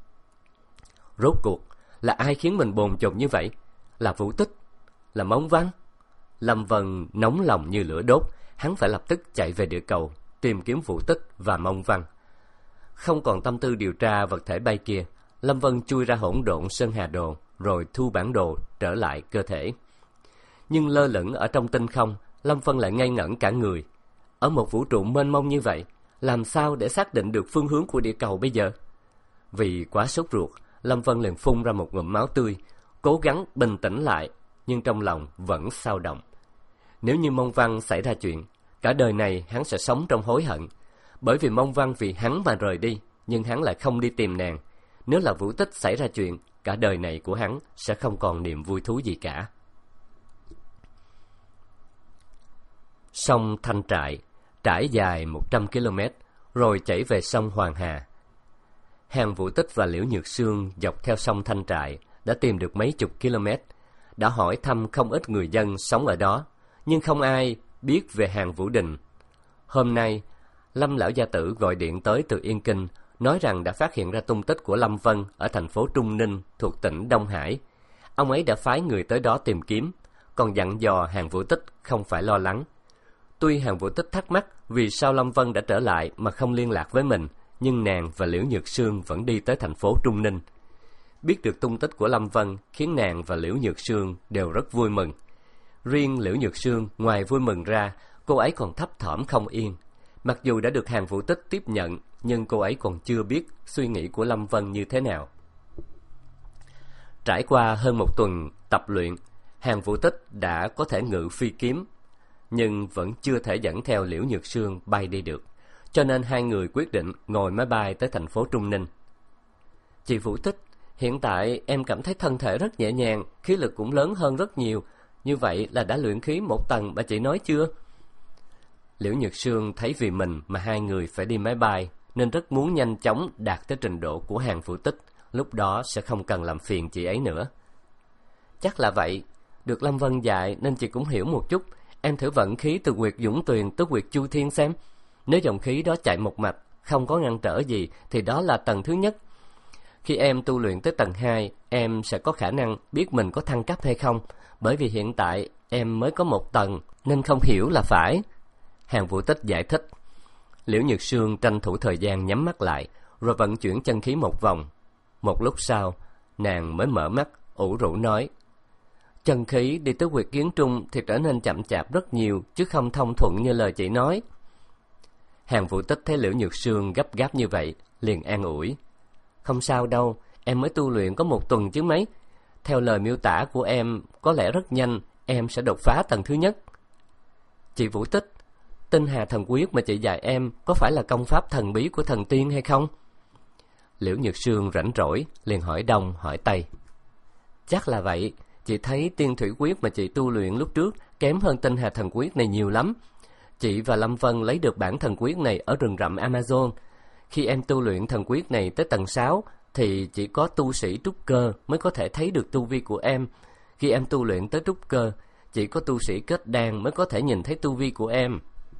Rốt cuộc, là ai khiến mình bồn chồn như vậy? Là Vũ Tích? Là Mông Văn? Lâm Vân nóng lòng như lửa đốt, hắn phải lập tức chạy về địa cầu, tìm kiếm Vũ Tích và Mông Văn. Không còn tâm tư điều tra vật thể bay kia, Lâm Vân chui ra hỗn độn Sơn Hà Đồ, rồi thu bản đồ trở lại cơ thể. Nhưng lơ lửng ở trong tinh không, Lâm Vân lại ngây ngẩn cả người. Ở một vũ trụ mênh mông như vậy, làm sao để xác định được phương hướng của địa cầu bây giờ? Vì quá sốt ruột, Lâm Vân liền phun ra một ngụm máu tươi, cố gắng bình tĩnh lại, nhưng trong lòng vẫn xao động. Nếu như Mông Văn xảy ra chuyện, cả đời này hắn sẽ sống trong hối hận. Bởi vì Mông Văn vì hắn mà rời đi, nhưng hắn lại không đi tìm nàng. Nếu là Vũ Tích xảy ra chuyện, cả đời này của hắn sẽ không còn niềm vui thú gì cả. Sông Thanh Trại trải dài một trăm ki lô mét, rồi chảy về sông Hoàng Hà. Hàng Vũ Tích và Liễu Nhược Sương dọc theo sông Thanh Trại đã tìm được mấy chục km, đã hỏi thăm không ít người dân sống ở đó, nhưng không ai biết về Hàng Vũ Đình. Hôm nay, Lâm lão gia tử gọi điện tới từ Yên Kinh, nói rằng đã phát hiện ra tung tích của Lâm Vân ở thành phố Trung Ninh thuộc tỉnh Đông Hải. Ông ấy đã phái người tới đó tìm kiếm, còn dặn dò Hàng Vũ Tích không phải lo lắng. Tuy Hàng Vũ Tích thắc mắc vì sao Lâm Vân đã trở lại mà không liên lạc với mình, nhưng nàng và Liễu Nhược Sương vẫn đi tới thành phố Trung Ninh. Biết được tung tích của Lâm Vân khiến nàng và Liễu Nhược Sương đều rất vui mừng. Riêng Liễu Nhược Sương ngoài vui mừng ra Cô ấy còn thấp thỏm không yên. Mặc dù đã được Hàn Vũ Tích tiếp nhận, nhưng cô ấy còn chưa biết suy nghĩ của Lâm Vân như thế nào. Trải qua hơn một tuần tập luyện, Hàn Vũ Tích đã có thể ngự phi kiếm, nhưng vẫn chưa thể dẫn theo Liễu Nhược Sương bay đi được. Cho nên hai người quyết định ngồi máy bay tới thành phố Trung Ninh. Chị Vũ Tích, hiện tại em cảm thấy thân thể rất nhẹ nhàng, khí lực cũng lớn hơn rất nhiều. Như vậy là đã luyện khí một tầng mà chị nói chưa? Liễu Nhược Sương thấy vì mình mà hai người phải đi máy bay, nên rất muốn nhanh chóng đạt tới trình độ của Hàn Vũ Tích, lúc đó sẽ không cần làm phiền chị ấy nữa. Chắc là vậy, được Lâm Vân dạy nên chị cũng hiểu một chút. Em thử vận khí từ huyệt Dũng Tuyền tới huyệt Chu Thiên xem. Nếu dòng khí đó chạy một mạch, không có ngăn trở gì, thì đó là tầng thứ nhất. Khi em tu luyện tới tầng hai, em sẽ có khả năng biết mình có thăng cấp hay không, bởi vì hiện tại em mới có một tầng, nên không hiểu là phải. Hàn Vũ Tích giải thích. Liễu Nhược Sương tranh thủ thời gian nhắm mắt lại, rồi vận chuyển chân khí một vòng. Một lúc sau, nàng mới mở mắt, ủ rũ nói: chân khí đi tới huyệt Kiến Trung thì trở nên chậm chạp rất nhiều, chứ không thông thuận như lời chị nói. Hàn Vũ Tích thấy Liễu Nhược Sương gấp gáp như vậy, liền an ủi: không sao đâu, em mới tu luyện có một tuần chứ mấy. Theo lời miêu tả của em, có lẽ rất nhanh em sẽ đột phá tầng thứ nhất. Chị Vũ Tích, Tinh Hà Thần Quyết mà chị dạy em có phải là công pháp thần bí của thần tiên hay không? Liễu Nhược Sương rảnh rỗi, liền hỏi đông hỏi tây. Chắc là vậy, chị thấy Tiên Thủy Quyết mà chị tu luyện lúc trước kém hơn Tinh Hà Thần Quyết này nhiều lắm. Chị và Lâm Vân lấy được bản thần quyết này ở rừng rậm Amazon. Khi em tu luyện thần quyết này tới tầng sáu, thì chỉ có tu sĩ trúc cơ mới có thể thấy được tu vi của em. Khi em tu luyện tới trúc cơ, chỉ có tu sĩ kết đan mới có thể nhìn thấy tu vi của em.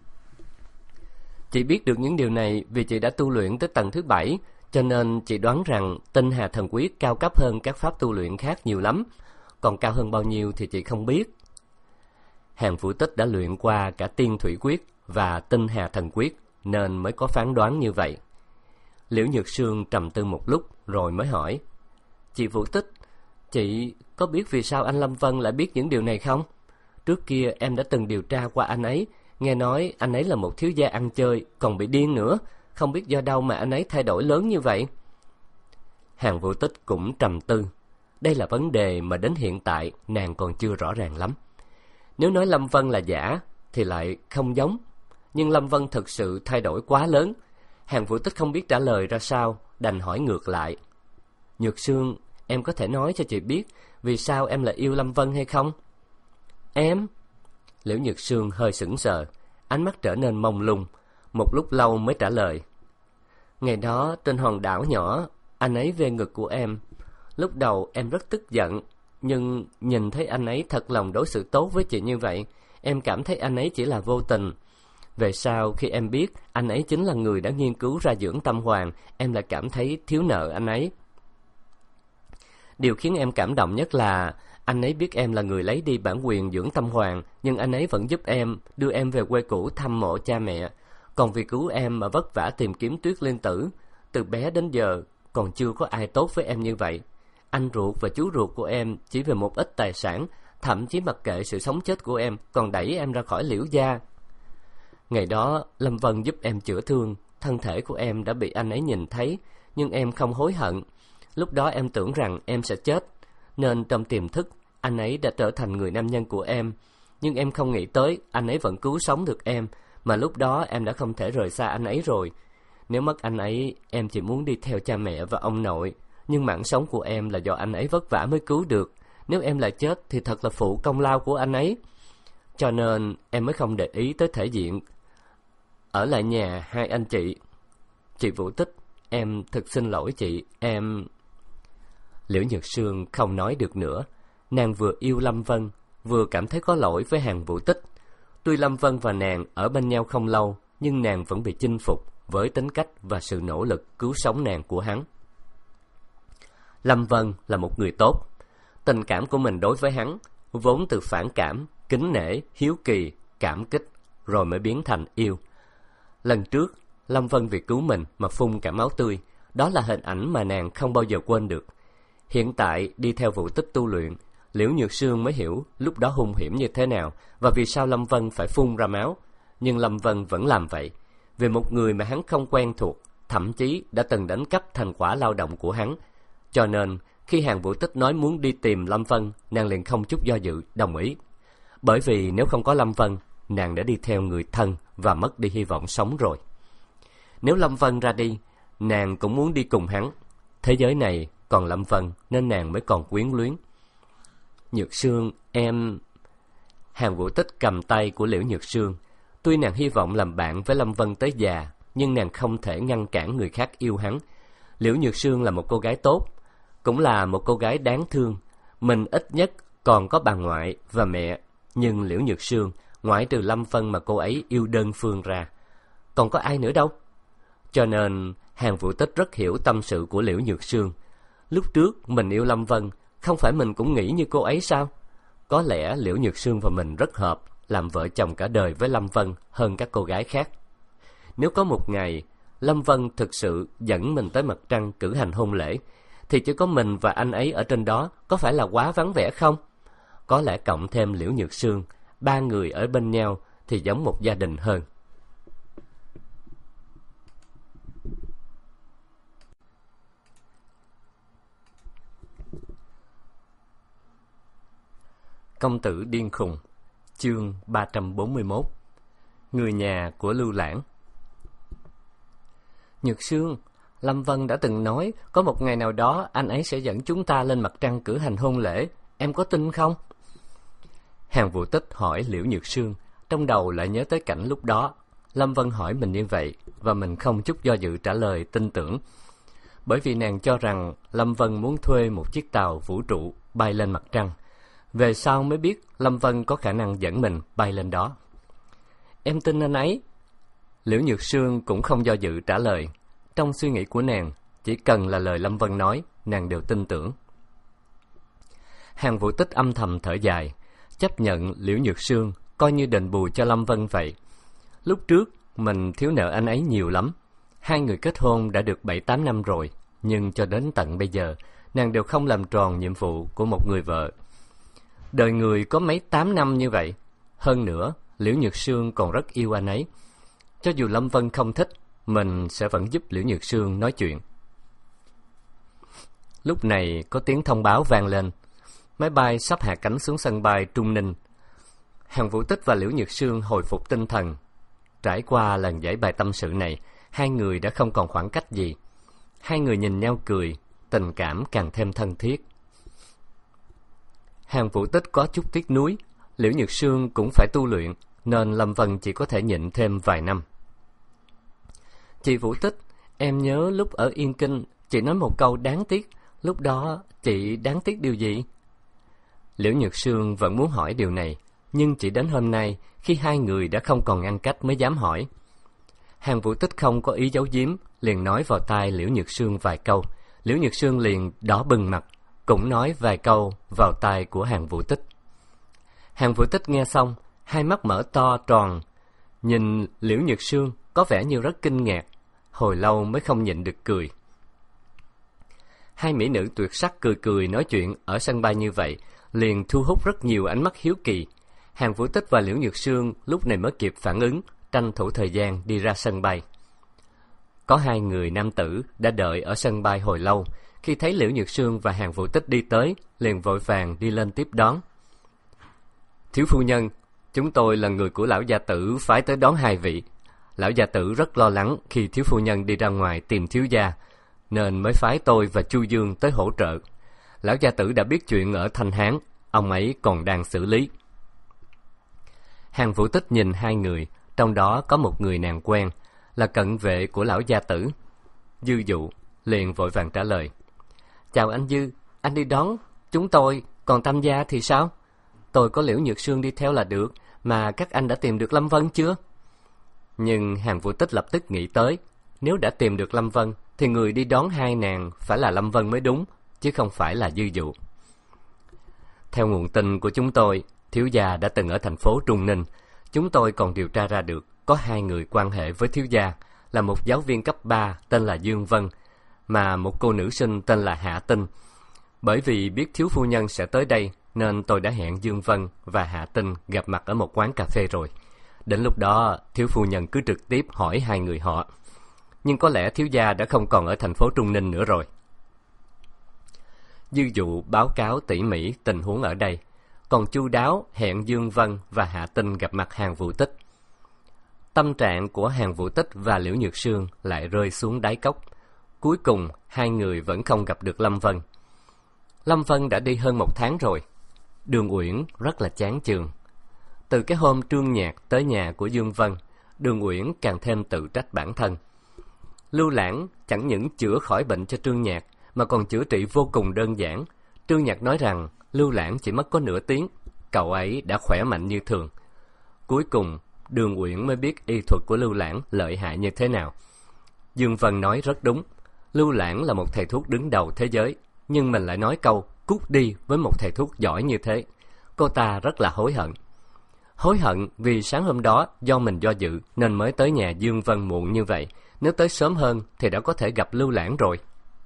Chị biết được những điều này vì chị đã tu luyện tới tầng thứ bảy, cho nên chị đoán rằng Tinh Hà Thần Quyết cao cấp hơn các pháp tu luyện khác nhiều lắm. Còn cao hơn bao nhiêu thì chị không biết. Hàn Vũ Tích đã luyện qua cả Tiên Thủy Quyết và Tinh Hà Thần Quyết, nên mới có phán đoán như vậy. Liễu Nhược Sương trầm tư một lúc rồi mới hỏi: chị Vũ Tích, chị có biết vì sao anh Lâm Vân lại biết những điều này không? Trước kia em đã từng điều tra qua anh ấy, nghe nói anh ấy là một thiếu gia ăn chơi, còn bị điên nữa. Không biết do đâu mà anh ấy thay đổi lớn như vậy. Hàn Vũ Tích cũng trầm tư. Đây là vấn đề mà đến hiện tại nàng còn chưa rõ ràng lắm. Nếu nói Lâm Vân là giả thì lại không giống, nhưng Lâm Vân thực sự thay đổi quá lớn. Hàn Vũ Tích không biết trả lời ra sao, đành hỏi ngược lại: Nhược Sương, em có thể nói cho chị biết vì sao em lại yêu Lâm Vân hay không? Em? Liễu Nhược Sương hơi sững sờ, ánh mắt trở nên mông lung, một lúc lâu mới trả lời: ngày đó trên hòn đảo nhỏ, anh ấy về ngực của em. Lúc đầu em rất tức giận, nhưng nhìn thấy anh ấy thật lòng đối xử tốt với chị như vậy, em cảm thấy anh ấy chỉ là vô tình. Về sau khi em biết anh ấy chính là người đã nghiên cứu ra dưỡng tâm hoàng, em lại cảm thấy thiếu nợ anh ấy. Điều khiến em cảm động nhất là anh ấy biết em là người lấy đi bản quyền dưỡng tâm hoàng, nhưng anh ấy vẫn giúp em, đưa em về quê cũ thăm mộ cha mẹ. Còn vì cứu em mà vất vả tìm kiếm Tuyết Liên Tử. Từ bé đến giờ còn chưa có ai tốt với em như vậy. Anh ruột và chú ruột của em chỉ về một ít tài sản, thậm chí mặc kệ sự sống chết của em, còn đẩy em ra khỏi Liễu gia. Ngày đó Lâm Vân giúp em chữa thương, thân thể của em đã bị anh ấy nhìn thấy, nhưng em không hối hận. Lúc đó em tưởng rằng em sẽ chết, nên trong tiềm thức anh ấy đã trở thành người nam nhân của em. Nhưng em không nghĩ tới anh ấy vẫn cứu sống được em, mà lúc đó em đã không thể rời xa anh ấy rồi. Nếu mất anh ấy, em chỉ muốn đi theo cha mẹ và ông nội, nhưng mạng sống của em là do anh ấy vất vả mới cứu được. Nếu em lại chết thì thật là phụ công lao của anh ấy. Cho nên em mới không để ý tới thể diện, ở lại nhà hai anh chị. Chị Vũ Tích, em thực xin lỗi chị, em... Liễu Nhược Sương không nói được nữa. Nàng vừa yêu Lâm Vân, vừa cảm thấy có lỗi với Hàn Vũ Tích. Tuy Lâm Vân và nàng ở bên nhau không lâu, nhưng nàng vẫn bị chinh phục với tính cách và sự nỗ lực cứu sống nàng của hắn. Lâm Vân là một người tốt. Tình cảm của mình đối với hắn vốn từ phản cảm, kính nể, hiếu kỳ, cảm kích, rồi mới biến thành yêu. Lần trước, Lâm Vân vì cứu mình mà phun cả máu tươi, đó là hình ảnh mà nàng không bao giờ quên được. Hiện tại đi theo Vũ Tích tu luyện, Liễu Nhược Sương mới hiểu lúc đó hung hiểm như thế nào và vì sao Lâm Vân phải phun ra máu. nhưng Lâm Vân vẫn làm vậy. Về một người mà hắn không quen thuộc, thậm chí đã từng đánh cắp thành quả lao động của hắn. Cho nên, khi Hàn Vũ Tích nói muốn đi tìm Lâm Vân, nàng liền không chút do dự, đồng ý. Bởi vì nếu không có Lâm Vân, nàng đã đi theo người thân và mất đi hy vọng sống rồi. Nếu Lâm Vân ra đi, nàng cũng muốn đi cùng hắn. Thế giới này còn Lâm Vân nên nàng mới còn quyến luyến. Nhược Sương, em... Hàn Vũ Tích cầm tay của Liễu Nhược Sương. Tuy nàng hy vọng làm bạn với Lâm Vân tới già, nhưng nàng không thể ngăn cản người khác yêu hắn. Liễu Nhược Sương là một cô gái tốt, cũng là một cô gái đáng thương. Mình ít nhất còn có bà ngoại và mẹ, nhưng Liễu Nhược Sương, ngoại trừ Lâm Vân mà cô ấy yêu đơn phương ra, còn có ai nữa đâu. Cho nên Hàn Vũ Tích rất hiểu tâm sự của Liễu Nhược Sương. Lúc trước mình yêu Lâm Vân, không phải mình cũng nghĩ như cô ấy sao? Có lẽ Liễu Nhược Sương và mình rất hợp, làm vợ chồng cả đời với Lâm Vân hơn các cô gái khác. Nếu có một ngày Lâm Vân thực sự dẫn mình tới mặt trăng cử hành hôn lễ, thì chỉ có mình và anh ấy ở trên đó, có phải là quá vắng vẻ không? Có lẽ cộng thêm Liễu Nhược Sương, ba người ở bên nhau thì giống một gia đình hơn. Công tử điên khùng, chương ba trăm bốn mươi mốt. Người nhà của Lưu Lãng. Nhược Sương, Lâm Vân đã từng nói có một ngày nào đó anh ấy sẽ dẫn chúng ta lên mặt trăng cử hành hôn lễ, em có tin không? Hàn Vũ Tích hỏi Liễu Nhược Sương, trong đầu lại nhớ tới cảnh lúc đó. Lâm Vân hỏi mình như vậy, và mình không chút do dự trả lời tin tưởng. Bởi vì nàng cho rằng Lâm Vân muốn thuê một chiếc tàu vũ trụ bay lên mặt trăng. Về sau mới biết Lâm Vân có khả năng dẫn mình bay lên đó. Em tin anh ấy. Liễu Nhược Sương cũng không do dự trả lời. Trong suy nghĩ của nàng, chỉ cần là lời Lâm Vân nói, nàng đều tin tưởng. Hàn Vũ Tích âm thầm thở dài, chấp nhận Liễu Nhược Sương coi như đền bù cho Lâm Vân vậy. Lúc trước mình thiếu nợ anh ấy nhiều lắm. Hai người kết hôn đã được bảy tám năm rồi, nhưng cho đến tận bây giờ nàng đều không làm tròn nhiệm vụ của một người vợ. Đời người có mấy tám năm như vậy. Hơn nữa, Liễu Nhược Sương còn rất yêu anh ấy. Cho dù Lâm Vân không thích, mình sẽ vẫn giúp Liễu Nhược Sương nói chuyện. Lúc này có tiếng thông báo vang lên. Máy bay sắp hạ cánh xuống sân bay Trung Ninh. Hàn Vũ Tích và Liễu Nhược Sương hồi phục tinh thần. Trải qua lần giải bài tâm sự này, hai người đã không còn khoảng cách gì. Hai người nhìn nhau cười, tình cảm càng thêm thân thiết. Hàn Vũ Tích có chút tiếc nuối, Liễu Nhược Sương cũng phải tu luyện, nên Lâm Vân chỉ có thể nhịn thêm vài năm. Chị Vũ Tích, em nhớ lúc ở Yên Kinh, chị nói một câu đáng tiếc, lúc đó chị đáng tiếc điều gì? Liễu Nhược Sương vẫn muốn hỏi điều này, nhưng chỉ đến hôm nay, khi hai người đã không còn ngăn cách mới dám hỏi. Hàn Vũ Tích không có ý giấu giếm, liền nói vào tai Liễu Nhược Sương vài câu. Liễu Nhược Sương liền đỏ bừng mặt, cũng nói vài câu vào tai của Hàn Vũ Tích. Hàn Vũ Tích nghe xong, hai mắt mở to tròn, nhìn Liễu Nhược Sương có vẻ như rất kinh ngạc, hồi lâu mới không nhịn được cười. Hai mỹ nữ tuyệt sắc cười cười nói chuyện ở sân bay như vậy, liền thu hút rất nhiều ánh mắt hiếu kỳ. Hàn Vũ Tích và Liễu Nhược Sương lúc này mới kịp phản ứng, tranh thủ thời gian đi ra sân bay. Có hai người nam tử đã đợi ở sân bay hồi lâu, khi thấy Liễu Nhược Sương và Hàn Vũ Tích đi tới, liền vội vàng đi lên tiếp đón. Thiếu phu nhân, chúng tôi là người của lão gia tử phái tới đón hai vị. Lão gia tử rất lo lắng khi thiếu phu nhân đi ra ngoài tìm thiếu gia, nên mới phái tôi và Chu Dương tới hỗ trợ. Lão gia tử đã biết chuyện ở Thanh Hán, ông ấy còn đang xử lý. Hàn Vũ Tích nhìn hai người, trong đó có một người nàng quen, là cận vệ của lão gia tử. Dư Dụ liền vội vàng trả lời. Chào anh Dư, anh đi đón chúng tôi, còn Tam gia thì sao? Tôi có Liễu Nhược Sương đi theo là được, mà các anh đã tìm được Lâm Vân chưa? Nhưng Hàn Vũ Tích lập tức nghĩ tới, nếu đã tìm được Lâm Vân, thì người đi đón hai nàng phải là Lâm Vân mới đúng, chứ không phải là Dư Dụ. Theo nguồn tin của chúng tôi, thiếu gia đã từng ở thành phố Trung Ninh. Chúng tôi còn điều tra ra được có hai người quan hệ với thiếu gia, là một giáo viên cấp ba tên là Dương Vân, mà một cô nữ sinh tên là Hạ Tinh. Bởi vì biết thiếu phu nhân sẽ tới đây, nên tôi đã hẹn Dương Vân và Hạ Tinh gặp mặt ở một quán cà phê rồi. Đến lúc đó, thiếu phu nhân cứ trực tiếp hỏi hai người họ. Nhưng có lẽ thiếu gia đã không còn ở thành phố Trung Ninh nữa rồi. Dư Dụ báo cáo tỉ mỉ tình huống ở đây, còn chu đáo hẹn Dương Vân và Hạ Tinh gặp mặt Hàn Vũ Tích. Tâm trạng của Hàn Vũ Tích và Liễu Nhược Sương lại rơi xuống đáy cốc. Cuối cùng, hai người vẫn không gặp được Lâm Vân. Lâm Vân đã đi hơn một tháng rồi. Đường Uyển rất là chán chường. Từ cái hôm Trương Nhạc tới nhà của Dương Vân, Đường Uyển càng thêm tự trách bản thân. Lưu Lãng chẳng những chữa khỏi bệnh cho Trương Nhạc, mà còn chữa trị vô cùng đơn giản. Trương Nhạc nói rằng Lưu Lãng chỉ mất có nửa tiếng, cậu ấy đã khỏe mạnh như thường. Cuối cùng, Đường Uyển mới biết y thuật của Lưu Lãng lợi hại như thế nào. Dương Vân nói rất đúng, Lưu Lãng là một thầy thuốc đứng đầu thế giới, nhưng mình lại nói câu cút đi với một thầy thuốc giỏi như thế. Cô ta rất là hối hận. Hối hận vì sáng hôm đó do mình do dự nên mới tới nhà Dương Vân muộn như vậy. Nếu tới sớm hơn thì đã có thể gặp Lưu Lãng rồi.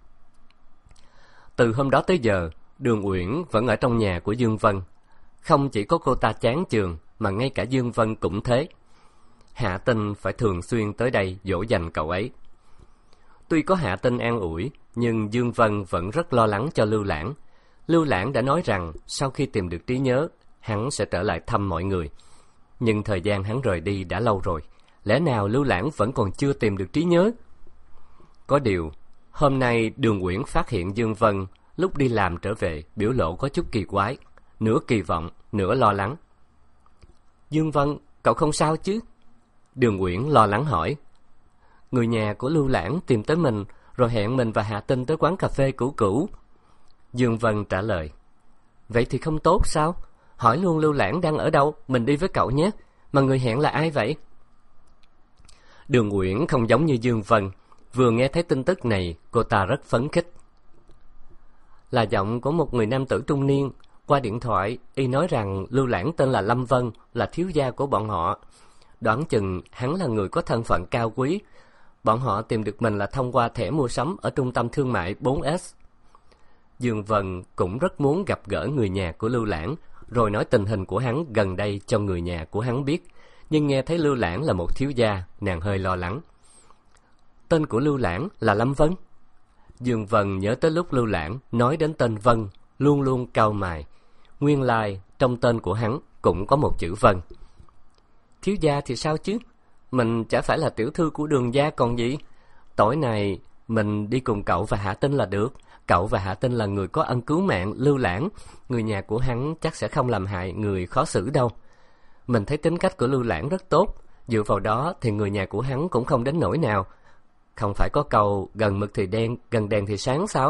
Từ hôm đó tới giờ, Đường Uyển vẫn ở trong nhà của Dương Vân. Không chỉ có cô ta chán chường, mà ngay cả Dương Vân cũng thế. Hạ Tinh phải thường xuyên tới đây dỗ dành cậu ấy. Tuy có Hạ Tinh an ủi, nhưng Dương Vân vẫn rất lo lắng cho Lưu Lãng. Lưu Lãng đã nói rằng sau khi tìm được trí nhớ, hắn sẽ trở lại thăm mọi người. Nhưng thời gian hắn rời đi đã lâu rồi, lẽ nào Lưu Lãng vẫn còn chưa tìm được trí nhớ? Có điều, hôm nay Đường Uyển phát hiện Dương Vân lúc đi làm trở về biểu lộ có chút kỳ quái, nửa kỳ vọng, nửa lo lắng. Dương Vân, cậu không sao chứ? Đường Uyển lo lắng hỏi. Người nhà của Lưu Lãng tìm tới mình, rồi hẹn mình và Hạ Tinh tới quán cà phê cũ cũ. Dương Vân trả lời. Vậy thì không tốt sao? Hỏi luôn Lưu Lãng đang ở đâu, mình đi với cậu nhé. Mà người hẹn là ai vậy? Đường Uyển không giống như Dương Vân. Vừa nghe thấy tin tức này, cô ta rất phấn khích. Là giọng của một người nam tử trung niên. Qua điện thoại, y nói rằng Lưu Lãng tên là Lâm Vân, là thiếu gia của bọn họ. Đoán chừng hắn là người có thân phận cao quý. Bọn họ tìm được mình là thông qua thẻ mua sắm ở trung tâm thương mại bốn S. Dương Vân cũng rất muốn gặp gỡ người nhà của Lưu Lãng, rồi nói tình hình của hắn gần đây cho người nhà của hắn biết. Nhưng nghe thấy Lưu Lãng là một thiếu gia, nàng hơi lo lắng. Tên của Lưu Lãng là Lâm Vân. Dương Vân nhớ tới lúc Lưu Lãng nói đến tên Vân, luôn luôn cau mày. Nguyên lai trong tên của hắn cũng có một chữ Vân. Thiếu gia thì sao chứ? Mình chả phải là tiểu thư của Đường gia còn gì. Tối nay mình đi cùng cậu và Hạ Tinh là được. Cậu và Hạ Tinh là người có ân cứu mạng Lưu Lãng, người nhà của hắn chắc sẽ không làm hại người khó xử đâu. Mình thấy tính cách của Lưu Lãng rất tốt, dựa vào đó thì người nhà của hắn cũng không đến nỗi nào. Không phải có câu gần mực thì đen, gần đèn thì sáng sao?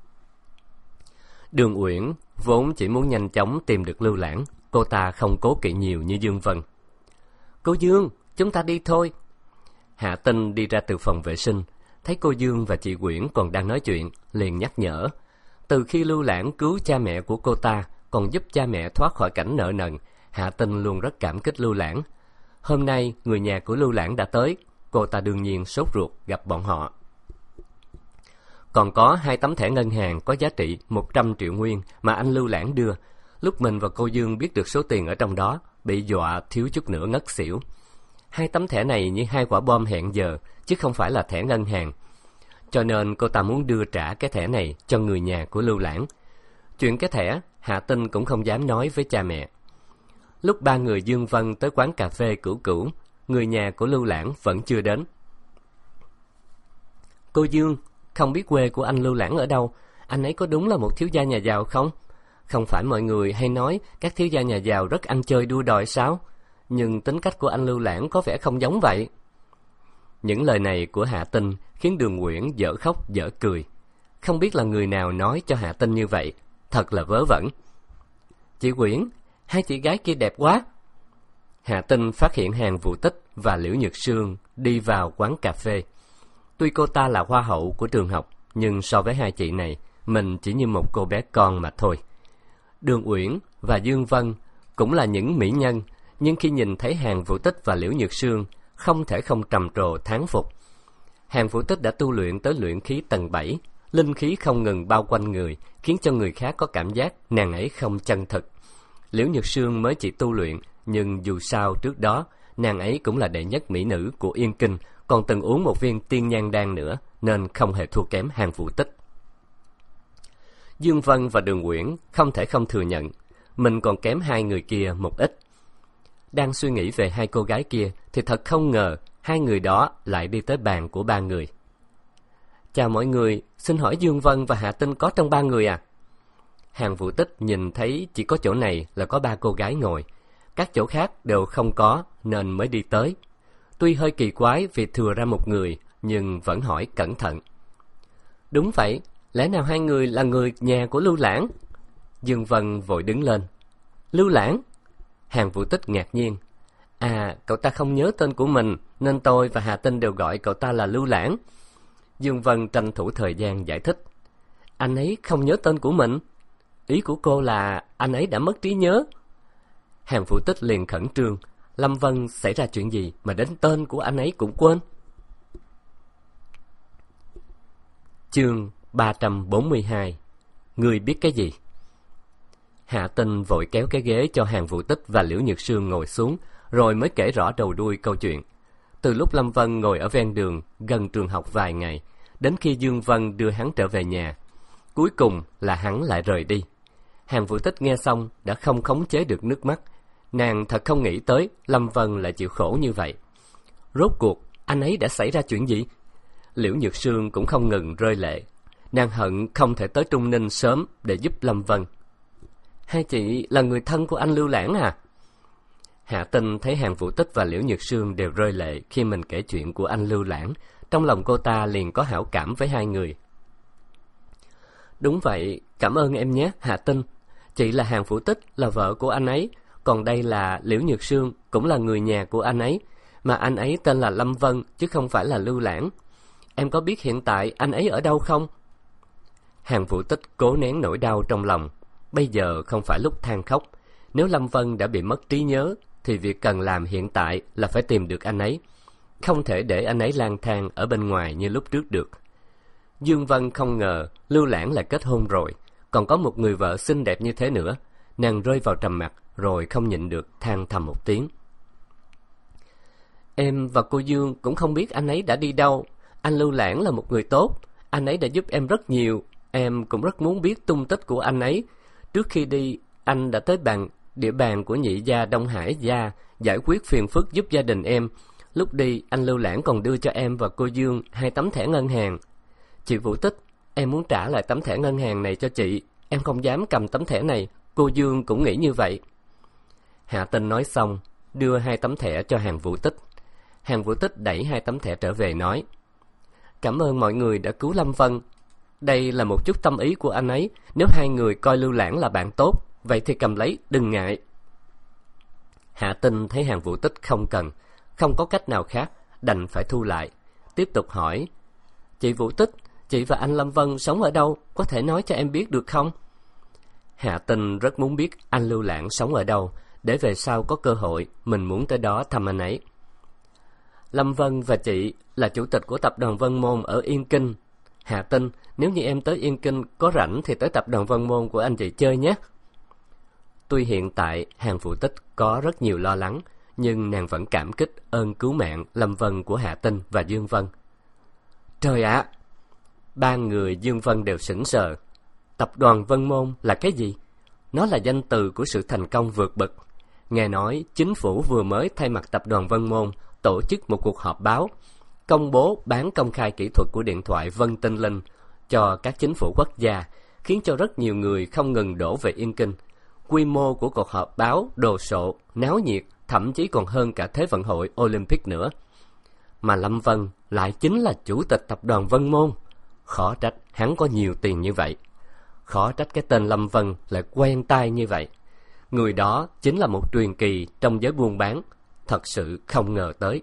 Đường Uyển vốn chỉ muốn nhanh chóng tìm được Lưu Lãng, cô ta không cố kỵ nhiều như Dương Vân. Cô Dương, chúng ta đi thôi. Hạ Tinh đi ra từ phòng vệ sinh, thấy cô Dương và chị Uyển còn đang nói chuyện, liền nhắc nhở. Từ khi Lưu Lãng cứu cha mẹ của cô ta, còn giúp cha mẹ thoát khỏi cảnh nợ nần, Hạ Tinh luôn rất cảm kích Lưu Lãng. Hôm nay người nhà của Lưu Lãng đã tới, cô ta đương nhiên sốt ruột gặp bọn họ. Còn có hai tấm thẻ ngân hàng có giá trị một trăm triệu nguyên mà anh Lưu Lãng đưa. Lúc mình và cô Dương biết được số tiền ở trong đó, bị dọa thiếu chút nữa ngất xỉu. Hai tấm thẻ này như hai quả bom hẹn giờ, chứ không phải là thẻ ngân hàng. Cho nên cô ta muốn đưa trả cái thẻ này cho người nhà của Lưu Lãng. Chuyện cái thẻ, Hạ Tinh cũng không dám nói với cha mẹ. Lúc ba người Dương Vân tới quán cà phê cũ cũ, người nhà của Lưu Lãng vẫn chưa đến. Cô Dương, không biết quê của anh Lưu Lãng ở đâu, anh ấy có đúng là một thiếu gia nhà giàu không? Không phải mọi người hay nói các thiếu gia nhà giàu rất ăn chơi đua đòi sao? Nhưng tính cách của anh Lưu Lãng có vẻ không giống vậy. Những lời này của Hạ Tinh khiến Đường Uyển dở khóc dở cười. Không biết là người nào nói cho Hạ Tinh như vậy, thật là vớ vẩn. Chị Uyển, hai chị gái kia đẹp quá. Hạ Tinh phát hiện Hàn Vũ Tích và Liễu Nhược Sương đi vào quán cà phê. Tuy cô ta là hoa hậu của trường học, nhưng so với hai chị này, mình chỉ như một cô bé con mà thôi. Đường Uyển và Dương Vân cũng là những mỹ nhân, nhưng khi nhìn thấy Hàn Vũ Tích và Liễu Nhược Sương, không thể không trầm trồ thán phục. Hàn Vũ Tích đã tu luyện tới luyện khí tầng bảy, linh khí không ngừng bao quanh người, khiến cho người khác có cảm giác nàng ấy không chân thực. Liễu Nhược Sương mới chỉ tu luyện, nhưng dù sao trước đó, nàng ấy cũng là đệ nhất mỹ nữ của Yên Kinh, còn từng uống một viên tiên nhan đan nữa, nên không hề thua kém Hàn Vũ Tích. Dương Vân và Đường Uyển không thể không thừa nhận, mình còn kém hai người kia một ít. Đang suy nghĩ về hai cô gái kia, thì thật không ngờ hai người đó lại đi tới bàn của ba người. Chào mọi người, xin hỏi Dương Vân và Hạ Tinh có trong ba người à? Hàn Vũ Tích nhìn thấy chỉ có chỗ này là có ba cô gái ngồi, các chỗ khác đều không có nên mới đi tới. Tuy hơi kỳ quái vì thừa ra một người, nhưng vẫn hỏi cẩn thận. Đúng vậy, lẽ nào hai người là người nhà của Lưu Lãng? Dương Vân vội đứng lên. Lưu Lãng? Hàn Vũ Tích ngạc nhiên. À, cậu ta không nhớ tên của mình, nên tôi và Hà Tinh đều gọi cậu ta là Lưu Lãng. Dương Vân tranh thủ thời gian giải thích. Anh ấy không nhớ tên của mình. Ý của cô là anh ấy đã mất trí nhớ. Hàn Vũ Tích liền khẩn trương. Lâm Vân xảy ra chuyện gì mà đến tên của anh ấy cũng quên? Chương ba trăm bốn mươi hai. Ngươi biết cái gì? Hạ Tinh vội kéo cái ghế cho Hàn Vũ Tích và Liễu Nhược Sương ngồi xuống, rồi mới kể rõ đầu đuôi câu chuyện. Từ lúc Lâm Vân ngồi ở ven đường, gần trường học vài ngày, đến khi Dương Vân đưa hắn trở về nhà, cuối cùng là hắn lại rời đi. Hàn Vũ Tích nghe xong đã không khống chế được nước mắt. Nàng thật không nghĩ tới Lâm Vân lại chịu khổ như vậy. Rốt cuộc anh ấy đã xảy ra chuyện gì? Liễu Nhược Sương cũng không ngừng rơi lệ. Nàng hận không thể tới Trung Ninh sớm để giúp Lâm Vân. Hai chị là người thân của anh Lưu Lãng à? Hạ Tinh thấy Hàn Vũ Tích và Liễu Nhược Sương đều rơi lệ khi mình kể chuyện của anh Lưu Lãng, trong lòng cô ta liền có hảo cảm với hai người. Đúng vậy, cảm ơn em nhé, Hạ Tinh. Chị là Hàn Vũ Tích, là vợ của anh ấy, còn đây là Liễu Nhược Sương, cũng là người nhà của anh ấy, mà anh ấy tên là Lâm Vân chứ không phải là Lưu Lãng. Em có biết hiện tại anh ấy ở đâu không? Hàn Vũ Tích cố nén nỗi đau trong lòng. Bây giờ không phải lúc than khóc. Nếu Lâm Vân đã bị mất trí nhớ, thì việc cần làm hiện tại là phải tìm được anh ấy. Không thể để anh ấy lang thang ở bên ngoài như lúc trước được. Dương Vân không ngờ Lưu Lãng lại kết hôn rồi, còn có một người vợ xinh đẹp như thế nữa. Nàng rơi vào trầm mặc, rồi không nhịn được than thầm một tiếng. Em và cô Dương cũng không biết anh ấy đã đi đâu. Anh Lưu Lãng là một người tốt, anh ấy đã giúp em rất nhiều. Em cũng rất muốn biết tung tích của anh ấy. Trước khi đi, anh đã tới bàn địa bàn của nhị gia Đông Hải gia, giải quyết phiền phức giúp gia đình em. Lúc đi, anh Lưu Lãng còn đưa cho em và cô Dương hai tấm thẻ ngân hàng. Chị Vũ Tích, em muốn trả lại tấm thẻ ngân hàng này cho chị. Em không dám cầm tấm thẻ này, cô Dương cũng nghĩ như vậy. Hạ Tinh nói xong, đưa hai tấm thẻ cho Hàn Vũ Tích. Hàn Vũ Tích đẩy hai tấm thẻ trở về nói: Cảm ơn mọi người đã cứu Lâm Vân. Đây là một chút tâm ý của anh ấy. Nếu hai người coi Lưu Lãng là bạn tốt, vậy thì cầm lấy, đừng ngại. Hạ Tinh thấy Hàn Vũ Tích không cần, không có cách nào khác, đành phải thu lại. Tiếp tục hỏi: Chị Vũ Tích, chị và anh Lâm Vân sống ở đâu, có thể nói cho em biết được không? Hạ Tinh rất muốn biết anh Lưu Lãng sống ở đâu, để về sau có cơ hội mình muốn tới đó thăm anh ấy. Lâm Vân và chị là chủ tịch của tập đoàn Vân Môn ở Yên Kinh. Hạ Tinh, nếu như em tới Yên Kinh có rảnh thì tới tập đoàn Vân Môn của anh chị chơi nhé. Tuy hiện tại Hàn Vũ Tích có rất nhiều lo lắng, nhưng nàng vẫn cảm kích ơn cứu mạng Lâm Vân của Hạ Tinh và Dương Vân. Trời ạ! À, ba người Dương Vân đều sững sờ. Tập đoàn Vân Môn là cái gì? Nó là danh từ của sự thành công vượt bậc. Nghe nói chính phủ vừa mới thay mặt tập đoàn Vân Môn tổ chức một cuộc họp báo, công bố bán công khai kỹ thuật của điện thoại Vân Tinh Linh cho các chính phủ quốc gia, khiến cho rất nhiều người không ngừng đổ về Yên Kinh. Quy mô của cuộc họp báo đồ sộ, náo nhiệt, thậm chí còn hơn cả Thế vận hội Olympic nữa. Mà Lâm Vân lại chính là chủ tịch tập đoàn Vân Môn. Khó trách hắn có nhiều tiền như vậy. Khó trách cái tên Lâm Vân lại quen tai như vậy. Người đó chính là một truyền kỳ trong giới buôn bán. Thật sự không ngờ tới.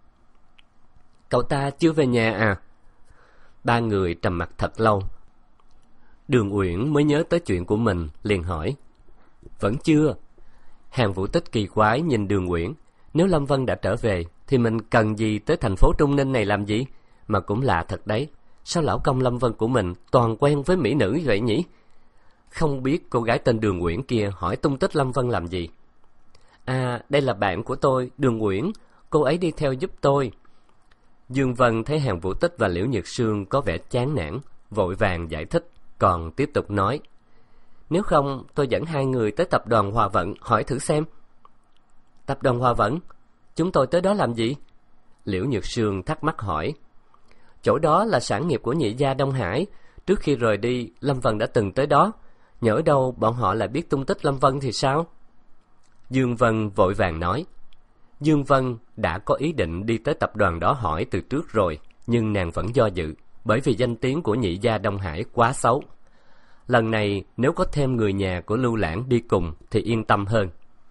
Cậu ta chưa về nhà à? Ba người trầm mặc thật lâu. Đường Uyển mới nhớ tới chuyện của mình, liền hỏi: Vẫn chưa? Hàn Vũ Tích kỳ quái nhìn Đường Uyển. Nếu Lâm Vân đã trở về thì mình cần gì tới thành phố Trung Ninh này làm gì? Mà cũng lạ thật đấy, sao lão công Lâm Vân của mình toàn quen với mỹ nữ vậy nhỉ? Không biết cô gái tên Đường Uyển kia hỏi tung tích Lâm Vân làm gì. À, đây là bạn của tôi, Đường Uyển, cô ấy đi theo giúp tôi. Dương Vân thấy Hàn Vũ Tích và Liễu Nhược Sương có vẻ chán nản, vội vàng giải thích, còn tiếp tục nói: Nếu không, tôi dẫn hai người tới tập đoàn Hòa Vận hỏi thử xem. Tập đoàn Hòa Vận? Chúng tôi tới đó làm gì? Liễu Nhược Sương thắc mắc hỏi. Chỗ đó là sản nghiệp của nhị gia Đông Hải. Trước khi rời đi, Lâm Vân đã từng tới đó. Nhỡ đâu bọn họ lại biết tung tích Lâm Vân thì sao? Dương Vân vội vàng nói. Dương Vân đã có ý định đi tới tập đoàn đó hỏi từ trước rồi, nhưng nàng vẫn do dự, bởi vì danh tiếng của nhị gia Đông Hải quá xấu. Lần này nếu có thêm người nhà của Lưu Lãng đi cùng thì yên tâm hơn.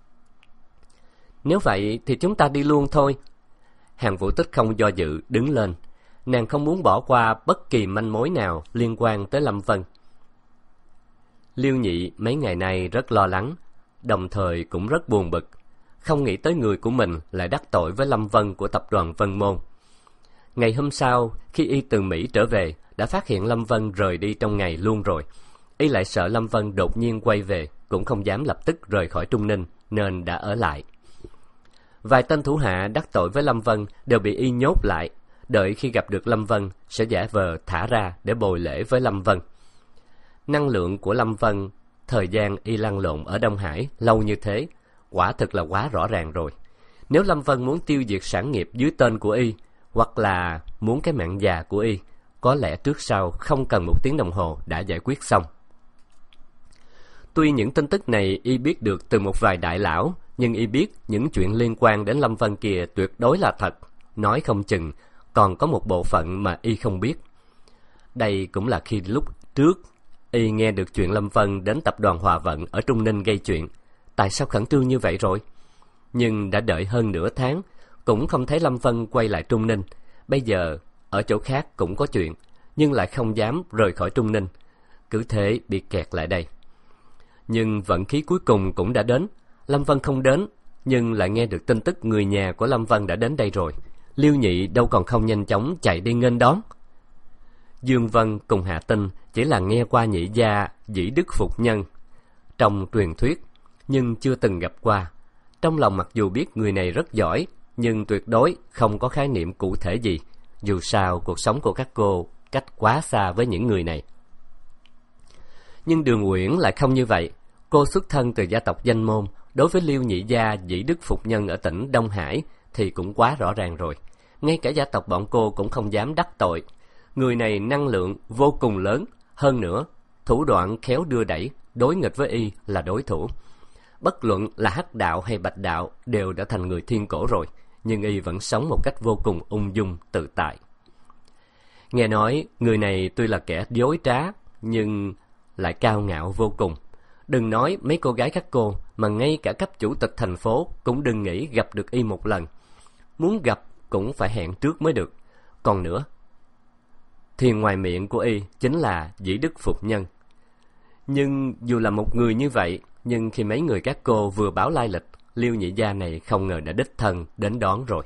Nếu vậy thì chúng ta đi luôn thôi. Hàn Vũ Tích không do dự đứng lên. Nàng không muốn bỏ qua bất kỳ manh mối nào liên quan tới Lâm Vân. Liêu Nhị mấy ngày nay rất lo lắng, đồng thời cũng rất buồn bực, không nghĩ tới người của mình lại đắc tội với Lâm Vân của tập đoàn Vân Môn. Ngày hôm sau, khi y từ Mỹ trở về, đã phát hiện Lâm Vân rời đi trong ngày luôn rồi. Y lại sợ Lâm Vân đột nhiên quay về, cũng không dám lập tức rời khỏi Trung Ninh, nên đã ở lại. Vài tên thủ hạ đắc tội với Lâm Vân đều bị y nhốt lại, đợi khi gặp được Lâm Vân sẽ giả vờ thả ra để bồi lễ với Lâm Vân. Năng lượng của Lâm Vân, thời gian y lăn lộn ở Đông Hải lâu như thế, quả thực là quá rõ ràng rồi. Nếu Lâm Vân muốn tiêu diệt sản nghiệp dưới tên của y, hoặc là muốn cái mạng già của y, có lẽ trước sau không cần một tiếng đồng hồ đã giải quyết xong. Tuy những tin tức này y biết được từ một vài đại lão, nhưng y biết những chuyện liên quan đến Lâm Vân kia tuyệt đối là thật, nói không chừng còn có một bộ phận mà y không biết. Đây cũng là khi lúc trước y nghe được chuyện Lâm Vân đến tập đoàn Hòa Vận ở Trung Ninh gây chuyện, tại sao khẩn trương như vậy rồi? Nhưng đã đợi hơn nửa tháng, cũng không thấy Lâm Vân quay lại Trung Ninh. Bây giờ ở chỗ khác cũng có chuyện, nhưng lại không dám rời khỏi Trung Ninh, cứ thế bị kẹt lại đây. Nhưng vận khí cuối cùng cũng đã đến. Lâm Vân không đến, nhưng lại nghe được tin tức người nhà của Lâm Vân đã đến đây rồi. Liêu Nhị đâu còn không nhanh chóng chạy đi nghênh đón. Dương Vân cùng Hạ Tinh chỉ là nghe qua nhị gia Dĩ Đức Phục Nhân trong truyền thuyết, nhưng chưa từng gặp qua. Trong lòng mặc dù biết người này rất giỏi, nhưng tuyệt đối không có khái niệm cụ thể gì. Dù sao cuộc sống của các cô cách quá xa với những người này. Nhưng Đường Uyển lại không như vậy. Cô xuất thân từ gia tộc danh môn, đối với Liêu nhị gia Dĩ Đức Phục Nhân ở tỉnh Đông Hải thì cũng quá rõ ràng rồi. Ngay cả gia tộc bọn cô cũng không dám đắc tội. Người này năng lượng vô cùng lớn, hơn nữa thủ đoạn khéo đưa đẩy, đối nghịch với y là đối thủ. Bất luận là hắc đạo hay bạch đạo đều đã thành người thiên cổ rồi, nhưng y vẫn sống một cách vô cùng ung dung tự tại. Nghe nói người này tuy là kẻ dối trá, nhưng lại cao ngạo vô cùng. Đừng nói mấy cô gái các cô, mà ngay cả cấp chủ tịch thành phố cũng đừng nghĩ gặp được y một lần. Muốn gặp cũng phải hẹn trước mới được. Còn nữa, thì ngoài miệng của y chính là Dĩ Đức Phục Nhân. Nhưng dù là một người như vậy, nhưng khi mấy người các cô vừa báo lai lịch, Liêu nhị gia này không ngờ đã đích thân đến đón rồi.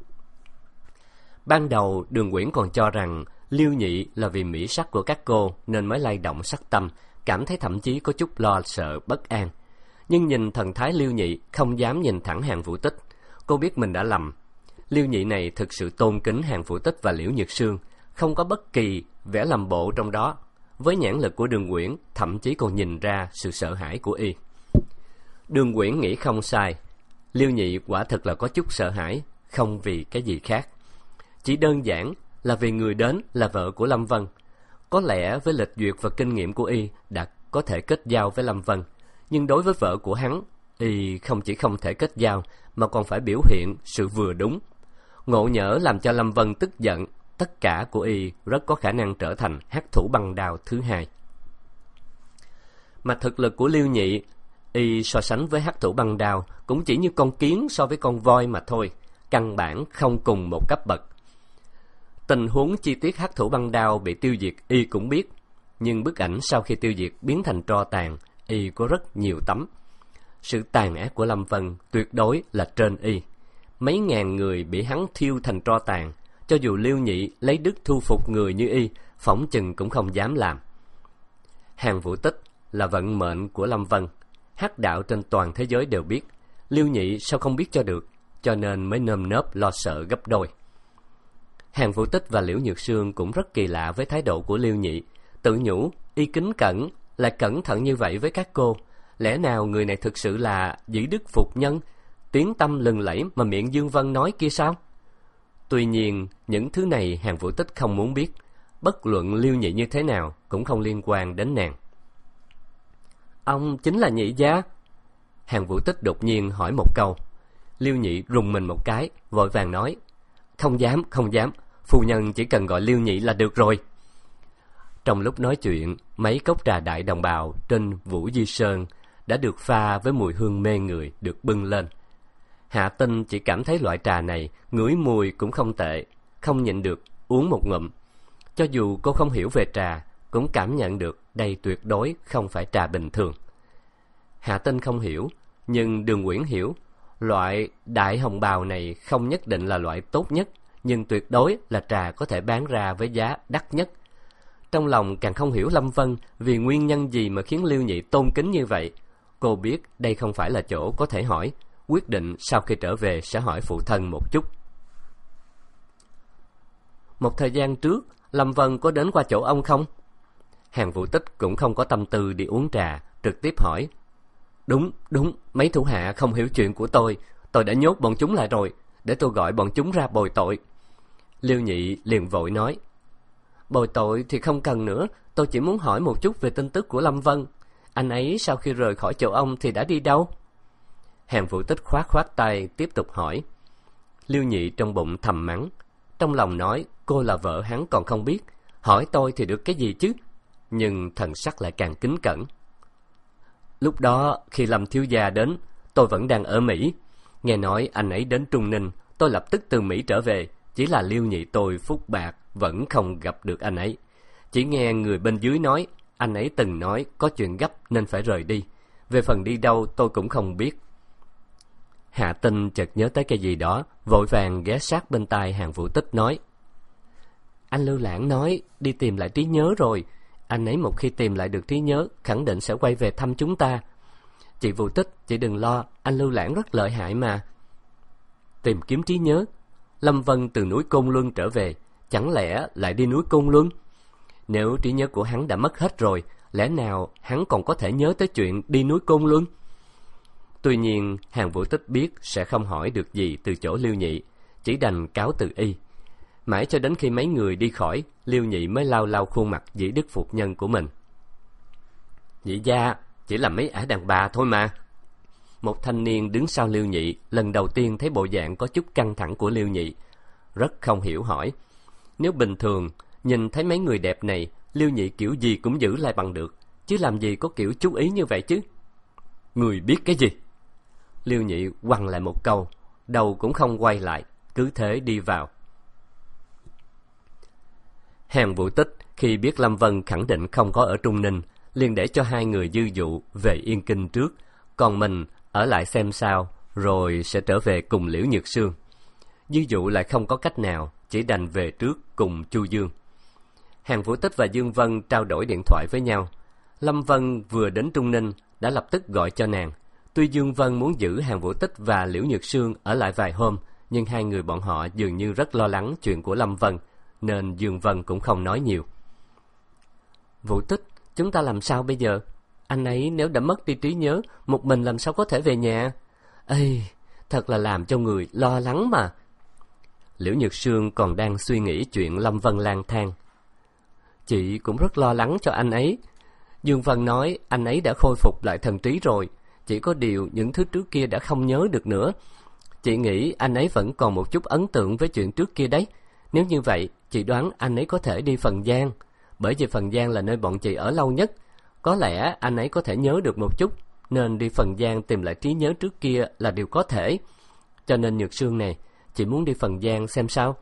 Ban đầu Đường Uyển còn cho rằng Liêu nhị là vì mỹ sắc của các cô nên mới lay động sắc tâm, cảm thấy thậm chí có chút lo sợ bất an. Nhưng nhìn thần thái Liêu nhị không dám nhìn thẳng Hàn Vũ Tích, cô biết mình đã lầm. Liêu nhị này thực sự tôn kính Hàn Vũ Tích và Liễu Nhược Sương, không có bất kỳ vẻ làm bộ trong đó. Với nhãn lực của Đường Uyển, thậm chí còn nhìn ra sự sợ hãi của y. Đường Uyển nghĩ không sai, Liêu nhị quả thực là có chút sợ hãi, không vì cái gì khác. Chỉ đơn giản là vì người đến là vợ của Lâm Vân. Có lẽ với lịch duyệt và kinh nghiệm của y đã có thể kết giao với Lâm Vân, nhưng đối với vợ của hắn, y không chỉ không thể kết giao mà còn phải biểu hiện sự vừa đúng. Ngộ nhỡ làm cho Lâm Vân tức giận, tất cả của y rất có khả năng trở thành hắc thủ băng đao thứ hai. Mà thực lực của Liêu nhị, y so sánh với hắc thủ băng đao cũng chỉ như con kiến so với con voi mà thôi, căn bản không cùng một cấp bậc. Tình huống chi tiết hắc thủ băng đao bị tiêu diệt y cũng biết, nhưng bức ảnh sau khi tiêu diệt biến thành tro tàn, y có rất nhiều tấm. Sự tàn ác của Lâm Vân tuyệt đối là trên y. Mấy ngàn người bị hắn thiêu thành tro tàn, cho dù Liêu nhị lấy đức thu phục người như y, phỏng chừng cũng không dám làm. Hàn Vũ Tích là vận mệnh của Lâm Vân. Hắc đạo trên toàn thế giới đều biết, Liêu Nhị sao không biết cho được, cho nên mới nơm nớp lo sợ gấp đôi. Hàn Vũ Tích và Liễu Nhược Sương cũng rất kỳ lạ với thái độ của Liêu Nhị, tự nhủ y kính cẩn lại cẩn thận như vậy với các cô, lẽ nào người này thực sự là dĩ đức phục nhân, tiếng tâm lừng lẫy mà miệng Dương Vân nói kia sao? Tuy nhiên những thứ này Hàn Vũ Tích không muốn biết, bất luận Liêu Nhị như thế nào cũng không liên quan đến nàng. Ông chính là Nhị gia? Hàn Vũ Tích đột nhiên hỏi một câu. Liêu Nhị rùng mình một cái, vội vàng nói, không dám, không dám, phu nhân chỉ cần gọi Liêu Nhị là được rồi. Trong lúc nói chuyện, mấy cốc trà đại đồng bào trên Vũ Di Sơn đã được pha với mùi hương mê người được bưng lên. Hạ Tinh chỉ cảm thấy loại trà này ngửi mùi cũng không tệ, không nhịn được uống một ngụm. Cho dù cô không hiểu về trà, cũng cảm nhận được đây tuyệt đối không phải trà bình thường. Hạ Tinh không hiểu, nhưng Đường Uyển hiểu. Loại đại hồng bào này không nhất định là loại tốt nhất, nhưng tuyệt đối là trà có thể bán ra với giá đắt nhất. Trong lòng càng không hiểu Lâm Vân vì nguyên nhân gì mà khiến Liêu Nhị tôn kính như vậy. Cô biết đây không phải là chỗ có thể hỏi, quyết định sau khi trở về sẽ hỏi phụ thân một chút. Một thời gian trước, Lâm Vân có đến qua chỗ ông không? Hàn Vũ Tích cũng không có tâm tư đi uống trà, trực tiếp hỏi. Đúng, đúng, mấy thủ hạ không hiểu chuyện của tôi, tôi đã nhốt bọn chúng lại rồi, để tôi gọi bọn chúng ra bồi tội. Liêu Nhị liền vội nói. Bồi tội thì không cần nữa, tôi chỉ muốn hỏi một chút về tin tức của Lâm Vân. Anh ấy sau khi rời khỏi chỗ ông thì đã đi đâu? Hàn Vũ Tích khoát khoát tay tiếp tục hỏi. Liêu Nhị trong bụng thầm mắng, trong lòng nói cô là vợ hắn còn không biết, hỏi tôi thì được cái gì chứ? Nhưng thần sắc lại càng kính cẩn. Lúc đó khi Lâm thiếu gia đến, tôi vẫn đang ở Mỹ. Nghe nói anh ấy đến Trung Ninh, tôi lập tức từ Mỹ trở về. Chỉ là Liêu Nhị tôi phúc bạc vẫn không gặp được anh ấy. Chỉ nghe người bên dưới nói anh ấy từng nói có chuyện gấp nên phải rời đi. Về phần đi đâu tôi cũng không biết. Hạ Tinh chợt nhớ tới cái gì đó, vội vàng ghé sát bên tai Hàn Vũ Tích nói. Anh Lưu Lãng nói đi tìm lại trí nhớ rồi. Anh ấy một khi tìm lại được trí nhớ, khẳng định sẽ quay về thăm chúng ta. Chị Vũ Tích, chị đừng lo, anh Lưu Lãng rất lợi hại mà. Tìm kiếm trí nhớ? Lâm Vân từ núi Côn Luân trở về, chẳng lẽ lại đi núi Côn Luân? Nếu trí nhớ của hắn đã mất hết rồi, lẽ nào hắn còn có thể nhớ tới chuyện đi núi Côn Luân? Tuy nhiên, Hàn Vũ Tích biết sẽ không hỏi được gì từ chỗ Liêu Nhị, chỉ đành cáo từ y. Mãi cho đến khi mấy người đi khỏi, Liêu Nhị mới lau lau khuôn mặt dĩ đức phục nhân của mình. Nhị gia, chỉ là mấy ả đàn bà thôi mà. Một thanh niên đứng sau Liêu Nhị, lần đầu tiên thấy bộ dạng có chút căng thẳng của Liêu Nhị, rất không hiểu hỏi. Nếu bình thường, nhìn thấy mấy người đẹp này, Liêu Nhị kiểu gì cũng giữ lại bằng được, chứ làm gì có kiểu chú ý như vậy chứ? Người biết cái gì? Liêu Nhị quăng lại một câu, đầu cũng không quay lại, cứ thế đi vào. Hàn Vũ Tích khi biết Lâm Vân khẳng định không có ở Trung Ninh, liền để cho hai người Dư Dụ về Yên Kinh trước, còn mình ở lại xem sao, rồi sẽ trở về cùng Liễu Nhược Sương. Dư Dụ lại không có cách nào, chỉ đành về trước cùng Chu Dương. Hàn Vũ Tích và Dương Vân trao đổi điện thoại với nhau. Lâm Vân vừa đến Trung Ninh đã lập tức gọi cho nàng. Tuy Dương Vân muốn giữ Hàn Vũ Tích và Liễu Nhược Sương ở lại vài hôm, nhưng hai người bọn họ dường như rất lo lắng chuyện của Lâm Vân, nên Dương Vân cũng không nói nhiều. Vũ Tích, chúng ta làm sao bây giờ? Anh ấy nếu đã mất đi trí nhớ, một mình làm sao có thể về nhà? Ây, thật là làm cho người lo lắng mà. Liễu Nhược Sương còn đang suy nghĩ chuyện Lâm Vân lang thang. Chị cũng rất lo lắng cho anh ấy. Dương Vân nói anh ấy đã khôi phục lại thần trí rồi, chỉ có điều những thứ trước kia đã không nhớ được nữa. Chị nghĩ anh ấy vẫn còn một chút ấn tượng với chuyện trước kia đấy. Nếu như vậy, chị đoán anh ấy có thể đi Phần Giang, bởi vì Phần Giang là nơi bọn chị ở lâu nhất. Có lẽ anh ấy có thể nhớ được một chút, nên đi Phần Giang tìm lại trí nhớ trước kia là điều có thể. Cho nên Nhược Sương này, chị muốn đi Phần Giang xem sao?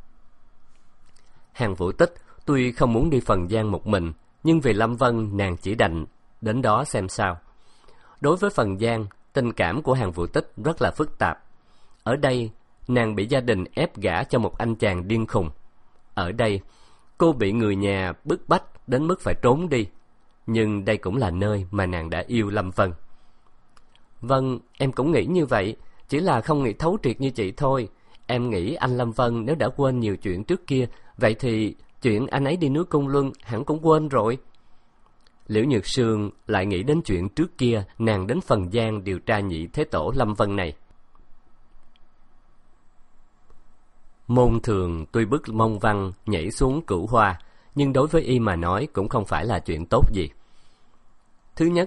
Hàn Vũ Tích tuy không muốn đi Phần Giang một mình, nhưng vì Lâm Vân nàng chỉ đành đến đó xem sao. Đối với Phần Giang, tình cảm của Hàn Vũ Tích rất là phức tạp. Ở đây, nàng bị gia đình ép gả cho một anh chàng điên khùng. Ở đây, cô bị người nhà bức bách đến mức phải trốn đi. Nhưng đây cũng là nơi mà nàng đã yêu Lâm Vân. Vâng, em cũng nghĩ như vậy, chỉ là không nghĩ thấu triệt như chị thôi. Em nghĩ anh Lâm Vân nếu đã quên nhiều chuyện trước kia, vậy thì chuyện anh ấy đi núi Côn Luân hẳn cũng quên rồi. Liễu Nhược Sương lại nghĩ đến chuyện trước kia nàng đến Phần Giang điều tra nhị thế tổ Lâm Vân này. Môn Thường tuy bức Mông Văn nhảy xuống Cửu Hoa, nhưng đối với y mà nói cũng không phải là chuyện tốt gì. Thứ nhất,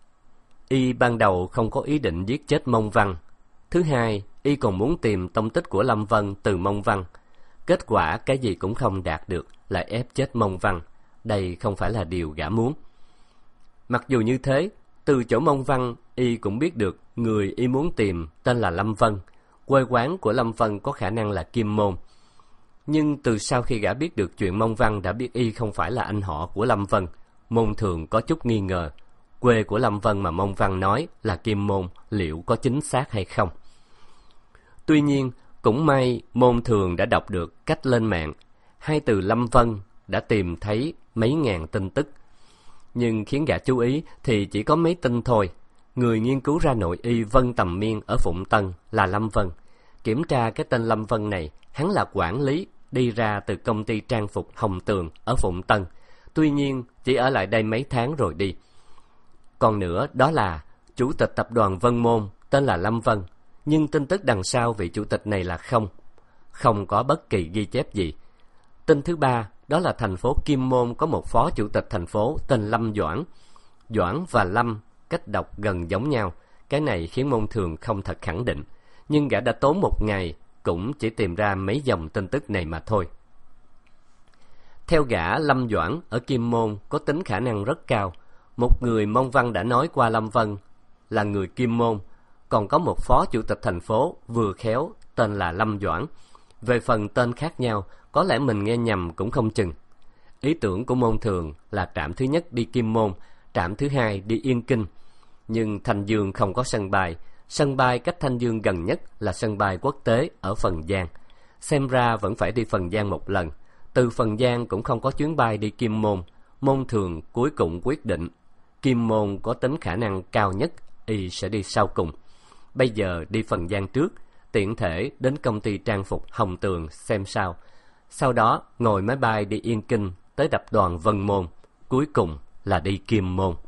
y ban đầu không có ý định giết chết Mông Văn. Thứ hai, y còn muốn tìm tông tích của Lâm Vân từ Mông Văn. Kết quả cái gì cũng không đạt được, lại ép chết Mông Văn. Đây không phải là điều gã muốn. Mặc dù như thế, từ chỗ Mông Văn, y cũng biết được người y muốn tìm tên là Lâm Vân. Quê quán của Lâm Vân có khả năng là Kim Môn. Nhưng từ sau khi gã biết được chuyện Mông Văn đã biết y không phải là anh họ của Lâm Vân, Môn Thường có chút nghi ngờ quê của Lâm Vân mà Mông Văn nói là Kim Môn liệu có chính xác hay không. Tuy nhiên, cũng may Môn Thường đã đọc được cách lên mạng. Hai từ Lâm Vân đã tìm thấy mấy ngàn tin tức. Nhưng khiến gã chú ý thì chỉ có mấy tin thôi. Người nghiên cứu ra nội y Vân Tầm Miên ở Phụng Tân là Lâm Vân. Kiểm tra cái tên Lâm Vân này, hắn là quản lý đi ra từ công ty trang phục Hồng Tường ở Phụng Tân. Tuy nhiên, chỉ ở lại đây mấy tháng rồi đi. Còn nữa, đó là chủ tịch tập đoàn Vân Môn tên là Lâm Vân. Nhưng tin tức đằng sau vị chủ tịch này là không. Không có bất kỳ ghi chép gì. Tin thứ ba, đó là thành phố Kim Môn có một phó chủ tịch thành phố tên Lâm Doãn. Doãn và Lâm cách đọc gần giống nhau. Cái này khiến Môn Thường không thật khẳng định. Nhưng gã đã tốn một ngày cũng chỉ tìm ra mấy dòng tin tức này mà thôi. Theo gã, Lâm Doãn ở Kim Môn có tính khả năng rất cao. Một người Mông Văn đã nói qua Lâm Vân là người Kim Môn. Còn có một phó chủ tịch thành phố vừa khéo tên là Lâm Doãn. Về phần tên khác nhau, có lẽ mình nghe nhầm cũng không chừng. Ý tưởng của Môn Thường là trạm thứ nhất đi Kim Môn, trạm thứ hai đi Yên Kinh. Nhưng Thanh Dương không có sân bay. Sân bay cách Thanh Dương gần nhất là sân bay quốc tế ở Phần Giang. Xem ra vẫn phải đi Phần Giang một lần. Từ Phần Giang cũng không có chuyến bay đi Kim Môn. Môn Thường cuối cùng quyết định Kim Môn có tính khả năng cao nhất, y sẽ đi sau cùng. Bây giờ đi Phần Giang trước, tiện thể đến công ty trang phục Hồng Tường xem sao. Sau đó ngồi máy bay đi Yên Kinh tới tập đoàn Vân Môn, cuối cùng là đi Kim Môn.